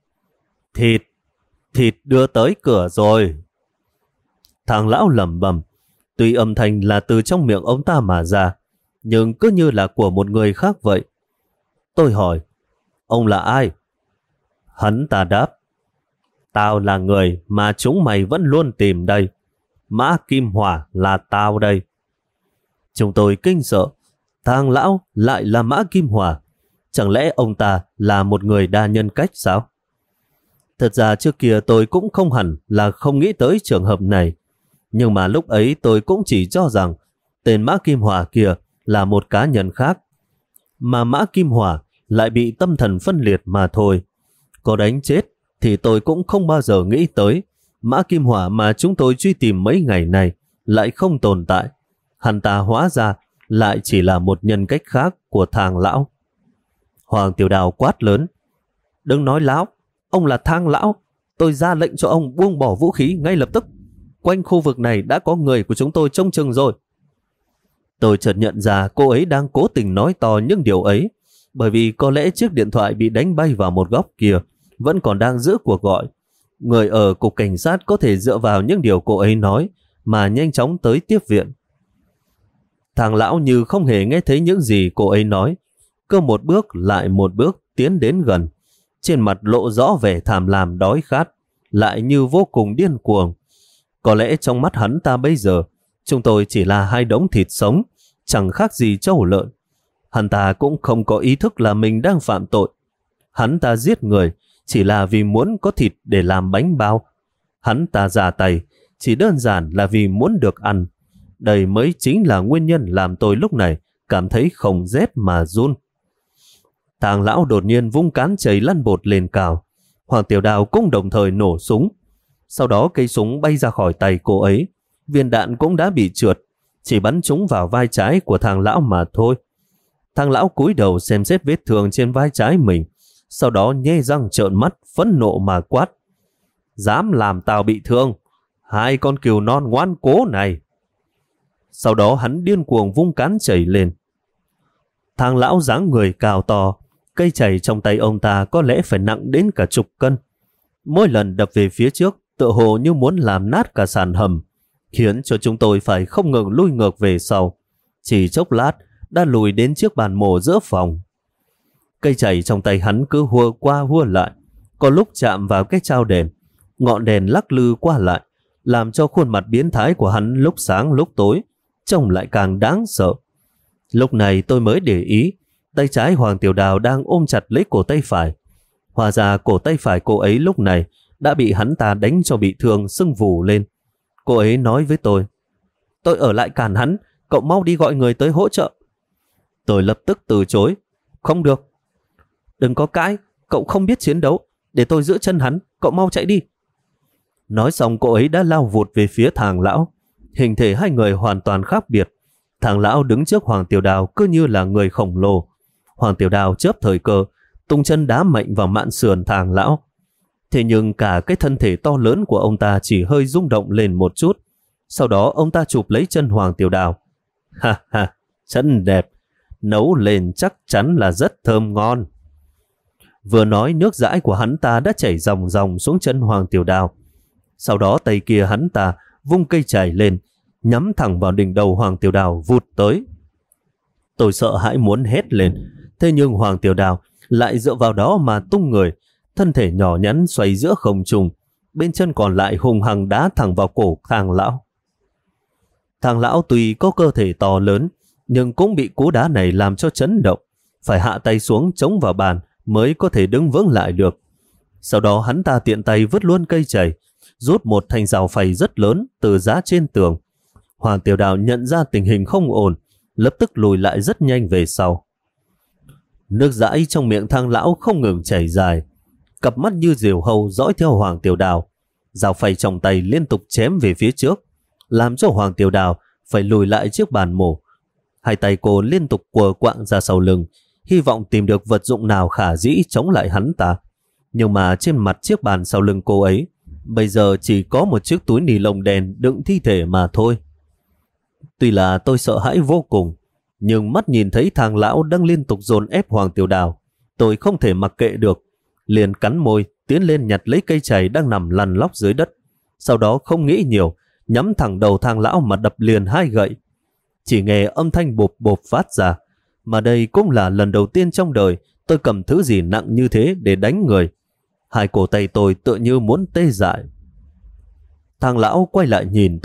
Thịt đưa tới cửa rồi. Thang lão lẩm bẩm, tuy âm thanh là từ trong miệng ông ta mà ra, nhưng cứ như là của một người khác vậy. Tôi hỏi, ông là ai? Hắn ta đáp, tao là người mà chúng mày vẫn luôn tìm đây. Mã Kim Hỏa là tao đây. Chúng tôi kinh sợ, thằng lão lại là Mã Kim Hỏa. Chẳng lẽ ông ta là một người đa nhân cách sao? Thật ra trước kia tôi cũng không hẳn là không nghĩ tới trường hợp này. Nhưng mà lúc ấy tôi cũng chỉ cho rằng tên Mã Kim Hỏa kia là một cá nhân khác. Mà Mã Kim Hỏa lại bị tâm thần phân liệt mà thôi. Có đánh chết thì tôi cũng không bao giờ nghĩ tới Mã Kim Hỏa mà chúng tôi truy tìm mấy ngày này lại không tồn tại. Hắn ta hóa ra lại chỉ là một nhân cách khác của thằng lão. Hoàng Tiểu Đào quát lớn: đừng nói láo, ông là thằng lão. Tôi ra lệnh cho ông buông bỏ vũ khí ngay lập tức. Quanh khu vực này đã có người của chúng tôi trông chừng rồi. Tôi chợt nhận ra cô ấy đang cố tình nói to những điều ấy, bởi vì có lẽ chiếc điện thoại bị đánh bay vào một góc kia vẫn còn đang giữ cuộc gọi. Người ở cục cảnh sát có thể dựa vào những điều cô ấy nói mà nhanh chóng tới tiếp viện. Thằng lão như không hề nghe thấy những gì cô ấy nói, cứ một bước lại một bước tiến đến gần, trên mặt lộ rõ vẻ tham lam đói khát, lại như vô cùng điên cuồng. Có lẽ trong mắt hắn ta bây giờ, chúng tôi chỉ là hai đống thịt sống, chẳng khác gì trâu lợn. Hắn ta cũng không có ý thức là mình đang phạm tội. Hắn ta giết người chỉ là vì muốn có thịt để làm bánh bao. Hắn ta ra tay chỉ đơn giản là vì muốn được ăn. Đây mới chính là nguyên nhân làm tôi lúc này cảm thấy không rét mà run. Thằng lão đột nhiên vung cán chày lăn bột lên cao. Hoàng Tiểu Đào cũng đồng thời nổ súng. Sau đó cây súng bay ra khỏi tay cô ấy. Viên đạn cũng đã bị trượt, chỉ bắn trúng vào vai trái của thằng lão mà thôi. Thằng lão cúi đầu xem xét vết thương trên vai trái mình, sau đó nhe răng trợn mắt phẫn nộ mà quát: dám làm tao bị thương, hai con cừu non ngoan cố này. Sau đó hắn điên cuồng vung cán chày lên. Thằng lão dáng người cao to, cây chày trong tay ông ta có lẽ phải nặng đến cả chục cân. Mỗi lần đập về phía trước tựa hồ như muốn làm nát cả sàn hầm, khiến cho chúng tôi phải không ngừng lui ngược về sau. Chỉ chốc lát đã lùi đến chiếc bàn mổ giữa phòng. Cây chày trong tay hắn cứ hùa qua hùa lại, có lúc chạm vào cái trao đèn, ngọn đèn lắc lư qua lại, làm cho khuôn mặt biến thái của hắn lúc sáng lúc tối trông lại càng đáng sợ. Lúc này tôi mới để ý, tay trái Hoàng Tiểu Đào đang ôm chặt lấy cổ tay phải. Hóa ra cổ tay phải cô ấy lúc này đã bị hắn ta đánh cho bị thương sưng vù lên. Cô ấy nói với tôi ở lại cản hắn, cậu mau đi gọi người tới hỗ trợ. Tôi lập tức từ chối: không được. Đừng có cãi, cậu không biết chiến đấu, để tôi giữ chân hắn, cậu mau chạy đi. Nói xong cô ấy đã lao vụt về phía thằng lão. Hình thể hai người hoàn toàn khác biệt. Thằng lão đứng trước Hoàng Tiểu Đào cứ như là người khổng lồ. Hoàng Tiểu Đào chớp thời cơ, tung chân đá mạnh vào mạn sườn thằng lão. Thế nhưng cả cái thân thể to lớn của ông ta chỉ hơi rung động lên một chút. Sau đó ông ta chụp lấy chân Hoàng Tiểu Đào. Ha ha, chân đẹp, nấu lên chắc chắn là rất thơm ngon. Vừa nói, nước dãi của hắn ta đã chảy ròng ròng xuống chân Hoàng Tiểu Đào. Sau đó tay kia hắn ta vung cây chày lên, nhắm thẳng vào đỉnh đầu Hoàng Tiểu Đào vụt tới. Tôi sợ hãi muốn hét lên, thế nhưng Hoàng Tiểu Đào lại dựa vào đó mà tung người, thân thể nhỏ nhắn xoay giữa không trung, bên chân còn lại hùng hăng đá thẳng vào cổ thằng lão. Thằng lão tuy có cơ thể to lớn, nhưng cũng bị cú đá này làm cho chấn động, phải hạ tay xuống chống vào bàn mới có thể đứng vững lại được. Sau đó hắn ta tiện tay vứt luôn cây chày, rút một thanh rào phay rất lớn từ giá trên tường. Hoàng Tiểu Đào nhận ra tình hình không ổn, lập tức lùi lại rất nhanh về sau. Nước dãi trong miệng thằng lão không ngừng chảy dài, cặp mắt như diều hâu dõi theo Hoàng Tiểu Đào. Rào phay trong tay liên tục chém về phía trước, làm cho Hoàng Tiểu Đào phải lùi lại chiếc bàn mổ. Hai tay cô liên tục quờ quạng ra sau lưng, hy vọng tìm được vật dụng nào khả dĩ chống lại hắn ta. Nhưng mà trên mặt chiếc bàn sau lưng cô ấy bây giờ chỉ có một chiếc túi ni lông đen đựng thi thể mà thôi. Tuy là tôi sợ hãi vô cùng, nhưng mắt nhìn thấy thằng lão đang liên tục dồn ép Hoàng Tiểu Đào, tôi không thể mặc kệ được, liền cắn môi tiến lên nhặt lấy cây chày đang nằm lăn lóc dưới đất. Sau đó không nghĩ nhiều, nhắm thẳng đầu thằng lão mà đập liền hai gậy. Chỉ nghe âm thanh bộp bộp phát ra, mà đây cũng là lần đầu tiên trong đời tôi cầm thứ gì nặng như thế để đánh người. Hai cổ tay tôi tựa như muốn tê dại. Thằng lão quay lại nhìn tôi,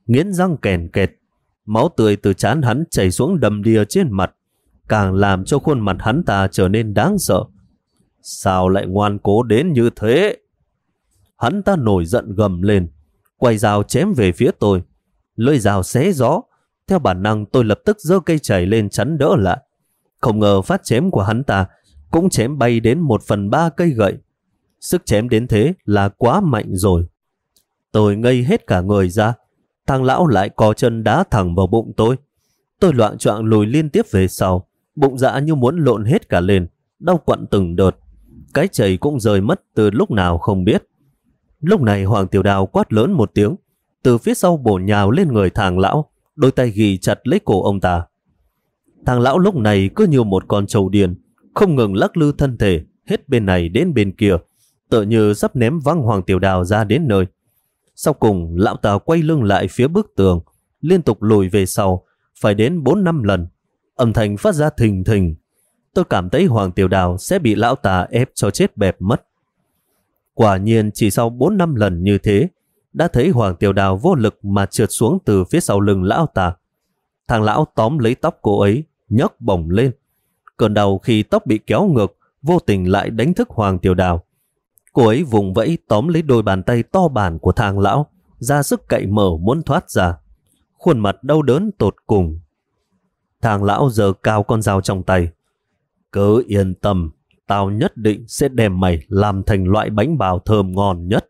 nghiến răng kèn kẹt. Máu tươi từ trán hắn chảy xuống đầm đìa trên mặt, càng làm cho khuôn mặt hắn ta trở nên đáng sợ. Sao lại ngoan cố đến như thế? Hắn ta nổi giận gầm lên, quay dao chém về phía tôi. Lưỡi dao xé gió, theo bản năng tôi lập tức giơ cây chày lên chắn đỡ lại. Không ngờ phát chém của hắn ta cũng chém bay đến 1/3 cây gậy. Sức chém đến thế là quá mạnh rồi. Tôi ngây hết cả người ra. Thằng lão lại co chân đá thẳng vào bụng tôi. Tôi loạng choạng lùi liên tiếp về sau, bụng dạ như muốn lộn hết cả lên, đau quặn từng đợt. Cái chày cũng rời mất từ lúc nào không biết. Lúc này Hoàng Tiểu Đào quát lớn một tiếng, từ phía sau bổ nhào lên người thằng lão, đôi tay ghì chặt lấy cổ ông ta. Thằng lão lúc này cứ như một con trâu điên, không ngừng lắc lư thân thể hết bên này đến bên kia, tựa như sắp ném văng Hoàng Tiểu Đào ra đến nơi. Sau cùng lão ta quay lưng lại phía bức tường, liên tục lùi về sau, phải đến 4-5 lần. Âm thanh phát ra thình thình. Tôi cảm thấy Hoàng Tiểu Đào sẽ bị lão ta ép cho chết bẹp mất. Quả nhiên chỉ sau 4-5 lần như thế, đã thấy Hoàng Tiểu Đào vô lực mà trượt xuống từ phía sau lưng lão ta. Thằng lão tóm lấy tóc cô ấy, nhấc bổng lên. Cơn đau khi tóc bị kéo ngược, vô tình lại đánh thức Hoàng Tiểu Đào. Cô ấy vùng vẫy tóm lấy đôi bàn tay to bản của thằng lão, ra sức cậy mở muốn thoát ra. Khuôn mặt đau đớn tột cùng. Thằng lão giơ cao con dao trong tay. Cứ yên tâm, tao nhất định sẽ đem mày làm thành loại bánh bào thơm ngon nhất.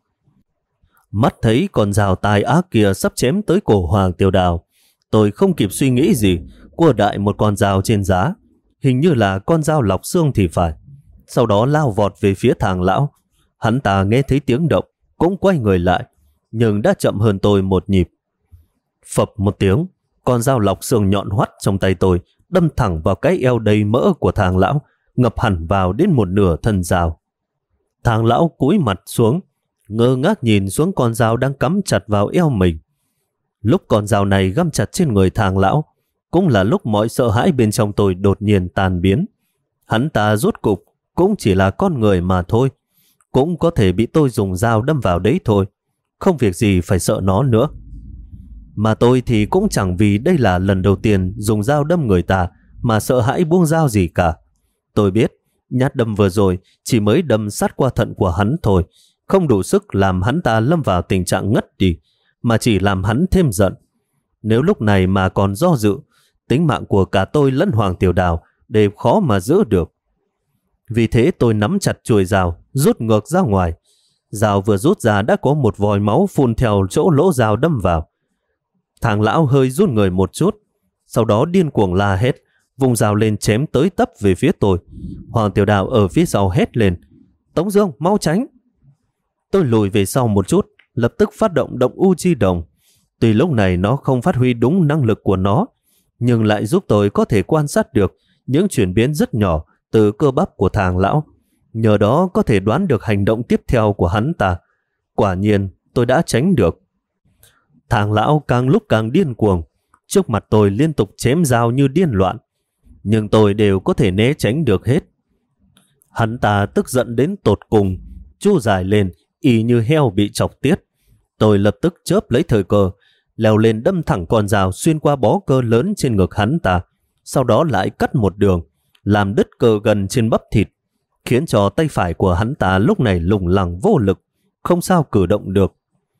Mắt thấy con dao tai ác kia sắp chém tới cổ Hoàng Tiểu Đào, tôi không kịp suy nghĩ gì, cua đại một con dao trên giá, hình như là con dao lọc xương thì phải. Sau đó lao vọt về phía thằng lão. Hắn ta nghe thấy tiếng động, cũng quay người lại, nhưng đã chậm hơn tôi một nhịp. Phập một tiếng, con dao lọc xương nhọn hoắt trong tay tôi đâm thẳng vào cái eo đầy mỡ của thằng lão, ngập hẳn vào đến một nửa thân dao. Thằng lão cúi mặt xuống, ngơ ngác nhìn xuống con dao đang cắm chặt vào eo mình. Lúc con dao này găm chặt trên người thằng lão, cũng là lúc mọi sợ hãi bên trong tôi đột nhiên tan biến. Hắn ta rốt cục cũng chỉ là con người mà thôi, cũng có thể bị tôi dùng dao đâm vào đấy thôi, không việc gì phải sợ nó nữa. Mà tôi thì cũng chẳng vì đây là lần đầu tiên dùng dao đâm người ta mà sợ hãi buông dao gì cả. Tôi biết nhát đâm vừa rồi chỉ mới đâm sát qua thận của hắn thôi, không đủ sức làm hắn ta lâm vào tình trạng ngất đi, mà chỉ làm hắn thêm giận. Nếu lúc này mà còn do dự, tính mạng của cả tôi lẫn Hoàng Tiểu Đào đều khó mà giữ được. Vì thế tôi nắm chặt chuôi dao, rút ngược ra ngoài. Dao vừa rút ra đã có một vòi máu phun theo chỗ lỗ dao đâm vào. Thằng lão hơi rút người một chút, sau đó điên cuồng la hét, vùng dao lên chém tới tấp về phía tôi. Hoàng Tiểu Đào ở phía sau hét lên, Tống Dương, mau tránh! Tôi lùi về sau một chút, lập tức phát động động U Chi Đồng. Tuy lúc này nó không phát huy đúng năng lực của nó, nhưng lại giúp tôi có thể quan sát được những chuyển biến rất nhỏ từ cơ bắp của thằng lão. Nhờ đó có thể đoán được hành động tiếp theo của hắn ta. Quả nhiên tôi đã tránh được. Thằng lão càng lúc càng điên cuồng, trước mặt tôi liên tục chém dao như điên loạn, nhưng tôi đều có thể né tránh được hết. Hắn ta tức giận đến tột cùng, chu dài lên y như heo bị chọc tiết. Tôi lập tức chớp lấy thời cơ, leo lên đâm thẳng con dao xuyên qua bó cơ lớn trên ngực hắn ta, sau đó lại cắt một đường, làm đứt cơ gần trên bắp thịt, khiến cho tay phải của hắn ta lúc này lủng lẳng vô lực, không sao cử động được.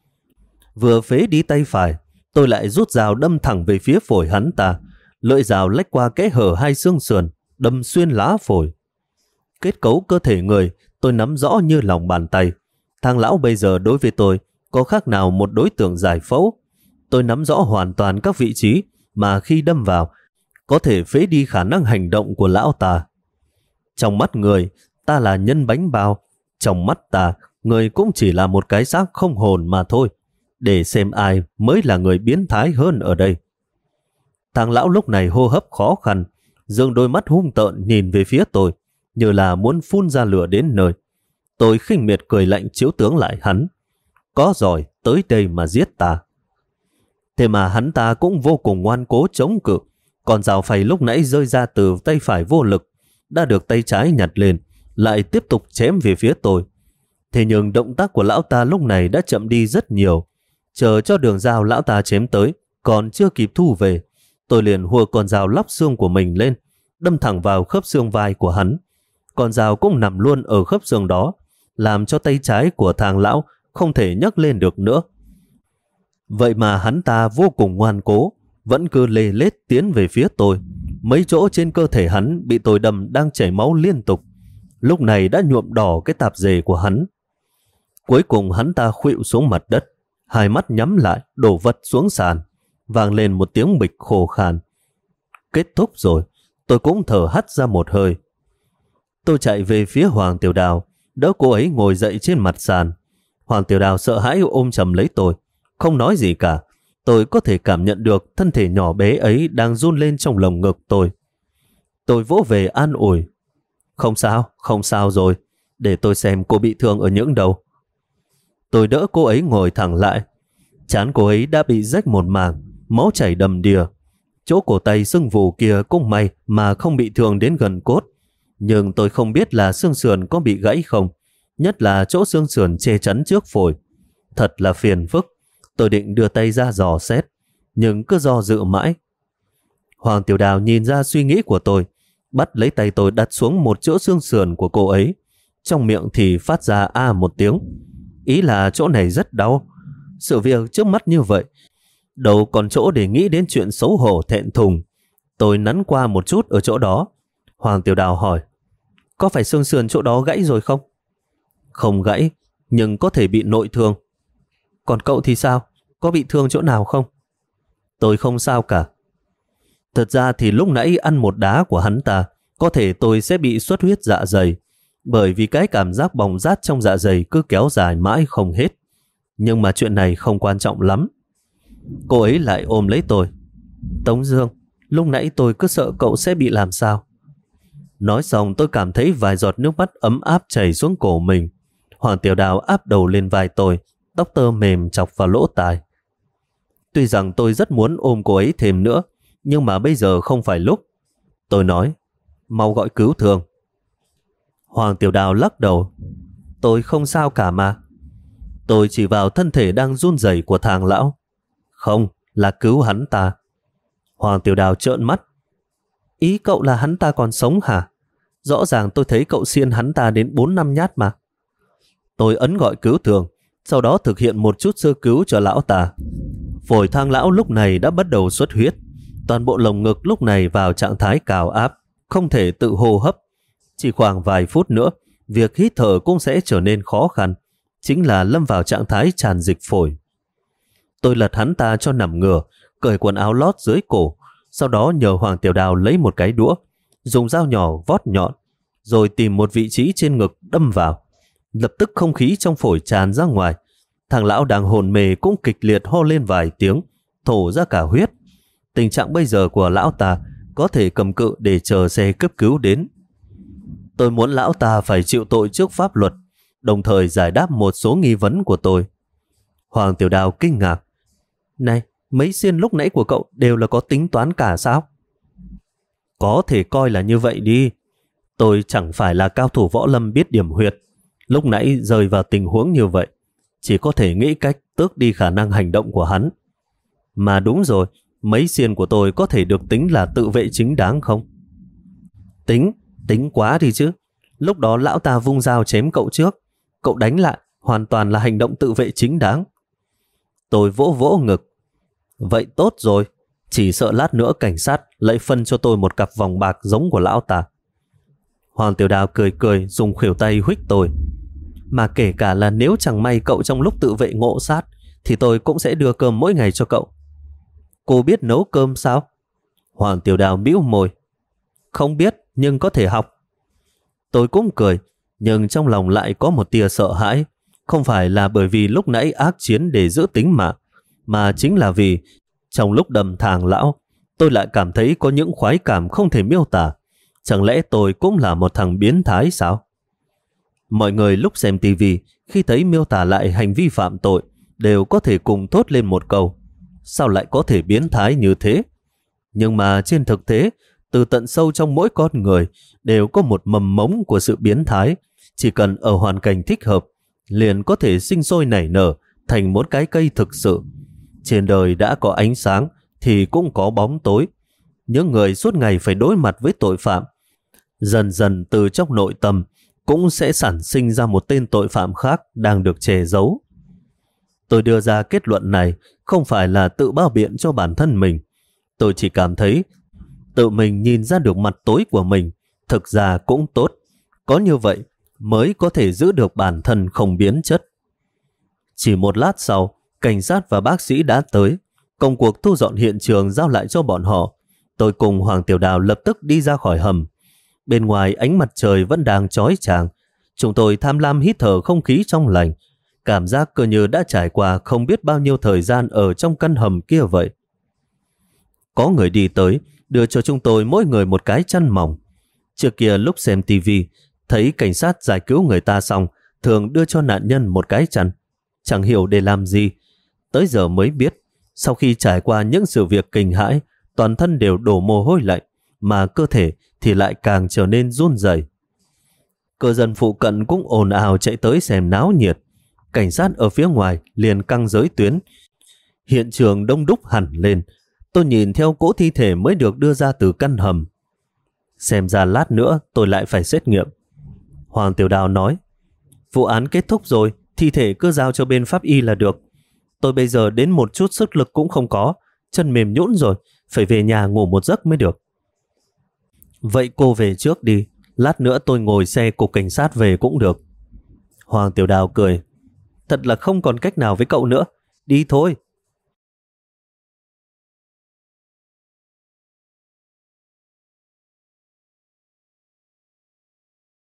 Vừa phế đi tay phải, tôi lại rút dao đâm thẳng về phía phổi hắn ta, lưỡi dao lách qua kẽ hở hai xương sườn, đâm xuyên lá phổi. Kết cấu cơ thể người tôi nắm rõ như lòng bàn tay. Thằng lão bây giờ đối với tôi có khác nào một đối tượng giải phẫu. Tôi nắm rõ hoàn toàn các vị trí mà khi đâm vào có thể phế đi khả năng hành động của lão ta. Trong mắt người, ta là nhân bánh bao. Trong mắt ta, người cũng chỉ là một cái xác không hồn mà thôi. Để xem ai mới là người biến thái hơn ở đây. Thằng lão lúc này hô hấp khó khăn, dương đôi mắt hung tợn nhìn về phía tôi, như là muốn phun ra lửa đến nơi. Tôi khinh miệt cười lạnh chiếu tướng lại hắn. Có rồi, tới đây mà giết ta. Thế mà hắn ta cũng vô cùng ngoan cố chống cự. Còn dao phay lúc nãy rơi ra từ tay phải vô lực, đã được tay trái nhặt lên, lại tiếp tục chém về phía tôi. Thế nhưng động tác của lão ta lúc này đã chậm đi rất nhiều. Chờ cho đường dao lão ta chém tới, còn chưa kịp thu về, tôi liền hùa con dao lóc xương của mình lên, đâm thẳng vào khớp xương vai của hắn. Con dao cũng nằm luôn ở khớp xương đó, làm cho tay trái của thằng lão không thể nhấc lên được nữa. Vậy mà hắn ta vô cùng ngoan cố, vẫn cứ lê lết tiến về phía tôi. Mấy chỗ trên cơ thể hắn bị tôi đâm đang chảy máu liên tục, lúc này đã nhuộm đỏ cái tạp dề của hắn. Cuối cùng hắn ta khuỵu xuống mặt đất, hai mắt nhắm lại, đổ vật xuống sàn, vang lên một tiếng bịch khô khan. Kết thúc rồi, tôi cũng thở hắt ra một hơi. Tôi chạy về phía Hoàng Tiểu Đào, đỡ cô ấy ngồi dậy trên mặt sàn. Hoàng Tiểu Đào sợ hãi ôm chầm lấy tôi, không nói gì cả. Tôi có thể cảm nhận được thân thể nhỏ bé ấy đang run lên trong lồng ngực tôi. Tôi vỗ về an ủi. Không sao rồi, để tôi xem cô bị thương ở những đâu. Tôi đỡ cô ấy ngồi thẳng lại. Trán cô ấy đã bị rách một mảng, máu chảy đầm đìa. Chỗ cổ tay sưng vù kia cũng may mà không bị thương đến gần cốt. Nhưng tôi không biết là xương sườn có bị gãy không, nhất là chỗ xương sườn che chắn trước phổi. Thật là phiền phức. Tôi định đưa tay ra dò xét, nhưng cứ do dự mãi. Hoàng Tiểu Đào nhìn ra suy nghĩ của tôi, bắt lấy tay tôi đặt xuống một chỗ xương sườn của cô ấy. Trong miệng thì phát ra a một tiếng. Ý là chỗ này rất đau. Sự việc trước mắt như vậy, đâu còn chỗ để nghĩ đến chuyện xấu hổ thẹn thùng. Tôi nắn qua một chút ở chỗ đó. Hoàng Tiểu Đào hỏi, có phải xương sườn chỗ đó gãy rồi không? Không gãy, nhưng có thể bị nội thương. Còn cậu thì sao? Có bị thương chỗ nào không? Tôi không sao cả. Thật ra thì lúc nãy ăn một đá của hắn ta, có thể tôi sẽ bị xuất huyết dạ dày, bởi vì cái cảm giác bỏng rát trong dạ dày cứ kéo dài mãi không hết. Nhưng mà chuyện này không quan trọng lắm. Cô ấy lại ôm lấy tôi. Tống Dương, lúc nãy tôi cứ sợ cậu sẽ bị làm sao. Nói xong tôi cảm thấy vài giọt nước mắt ấm áp chảy xuống cổ mình. Hoàng Tiểu Đào áp đầu lên vai tôi, tóc tơ mềm chọc vào lỗ tai. Tuy rằng tôi rất muốn ôm cô ấy thêm nữa, nhưng mà bây giờ không phải lúc. Tôi nói, mau gọi cứu thương. Hoàng Tiểu Đào lắc đầu. Tôi không sao cả mà. Tôi chỉ vào thân thể đang run rẩy của thằng lão. Không, là cứu hắn ta. Hoàng Tiểu Đào trợn mắt. Ý cậu là hắn ta còn sống hả? Rõ ràng tôi thấy cậu xiên hắn ta đến 4-5 nhát mà. Tôi ấn gọi cứu thương, sau đó thực hiện một chút sơ cứu cho lão ta. Phổi thang lão lúc này đã bắt đầu xuất huyết. Toàn bộ lồng ngực lúc này vào trạng thái cao áp, không thể tự hô hấp. Chỉ khoảng vài phút nữa, việc hít thở cũng sẽ trở nên khó khăn, chính là lâm vào trạng thái tràn dịch phổi. Tôi lật hắn ta cho nằm ngửa, cởi quần áo lót dưới cổ, sau đó nhờ Hoàng Tiểu Đào lấy một cái đũa, dùng dao nhỏ vót nhọn, rồi tìm một vị trí trên ngực đâm vào. Lập tức không khí trong phổi tràn ra ngoài. Thằng lão đang hồn mê cũng kịch liệt ho lên vài tiếng, thổ ra cả huyết. Tình trạng bây giờ của lão ta có thể cầm cự để chờ xe cấp cứu đến. Tôi muốn lão ta phải chịu tội trước pháp luật, đồng thời giải đáp một số nghi vấn của tôi. Hoàng Tiểu Đào kinh ngạc. Này, mấy xiên lúc nãy của cậu đều là có tính toán cả sao? Có thể coi là như vậy đi. Tôi chẳng phải là cao thủ võ lâm biết điểm huyệt. Lúc nãy rơi vào tình huống như vậy, chỉ có thể nghĩ cách tước đi khả năng hành động của hắn. Mà đúng rồi, mấy xiên của tôi có thể được tính là tự vệ chính đáng không? Tính quá đi chứ. Lúc đó lão ta vung dao chém cậu trước, cậu đánh lại, hoàn toàn là hành động tự vệ chính đáng. Tôi vỗ vỗ ngực. Vậy tốt rồi, chỉ sợ lát nữa cảnh sát lại phân cho tôi một cặp vòng bạc giống của lão ta. Hoàng Tiểu Đào cười cười dùng khuỷu tay huých tôi. Mà kể cả là nếu chẳng may cậu trong lúc tự vệ ngộ sát, thì tôi cũng sẽ đưa cơm mỗi ngày cho cậu. Cô biết nấu cơm sao? Hoàng Tiểu Đào bĩu môi. Không biết, nhưng có thể học. Tôi cũng cười, nhưng trong lòng lại có một tia sợ hãi. Không phải là bởi vì lúc nãy ác chiến để giữ tính mạng, mà chính là vì trong lúc đâm thằng lão, tôi lại cảm thấy có những khoái cảm không thể miêu tả. Chẳng lẽ tôi cũng là một thằng biến thái sao? Mọi người lúc xem tivi, khi thấy miêu tả lại hành vi phạm tội, đều có thể cùng thốt lên một câu: sao lại có thể biến thái như thế? Nhưng mà trên thực tế, từ tận sâu trong mỗi con người đều có một mầm mống của sự biến thái. Chỉ cần ở hoàn cảnh thích hợp, liền có thể sinh sôi nảy nở, thành một cái cây thực sự. Trên đời đã có ánh sáng thì cũng có bóng tối. Những người suốt ngày phải đối mặt với tội phạm, dần dần từ trong nội tâm cũng sẽ sản sinh ra một tên tội phạm khác đang được che giấu. Tôi đưa ra kết luận này không phải là tự bao biện cho bản thân mình. Tôi chỉ cảm thấy tự mình nhìn ra được mặt tối của mình thực ra cũng tốt. Có như vậy mới có thể giữ được bản thân không biến chất. Chỉ một lát sau, cảnh sát và bác sĩ đã tới. Công cuộc thu dọn hiện trường giao lại cho bọn họ. Tôi cùng Hoàng Tiểu Đào lập tức đi ra khỏi hầm. Bên ngoài ánh mặt trời vẫn đang chói chang. Chúng tôi tham lam hít thở không khí trong lành. Cảm giác cơ như đã trải qua không biết bao nhiêu thời gian ở trong căn hầm kia vậy. Có người đi tới, đưa cho chúng tôi mỗi người một cái chăn mỏng. Trước kia lúc xem tivi, thấy cảnh sát giải cứu người ta xong, thường đưa cho nạn nhân một cái chăn. Chẳng hiểu để làm gì. Tới giờ mới biết, sau khi trải qua những sự việc kinh hãi, toàn thân đều đổ mồ hôi lạnh, mà cơ thể thì lại càng trở nên run rẩy. Cư dân phụ cận cũng ồn ào chạy tới xem náo nhiệt. Cảnh sát ở phía ngoài liền căng giới tuyến. Hiện trường đông đúc hẳn lên. Tôi nhìn theo cỗ thi thể mới được đưa ra từ căn hầm. Xem ra lát nữa tôi lại phải xét nghiệm. Hoàng Tiểu Đào nói, vụ án kết thúc rồi, thi thể cứ giao cho bên pháp y là được. Tôi bây giờ đến một chút sức lực cũng không có, chân mềm nhũn rồi, phải về nhà ngủ một giấc mới được. Vậy cô về trước đi, lát nữa tôi ngồi xe cục cảnh sát về cũng được. Hoàng Tiểu Đào cười, thật là không còn cách nào với cậu nữa, đi thôi,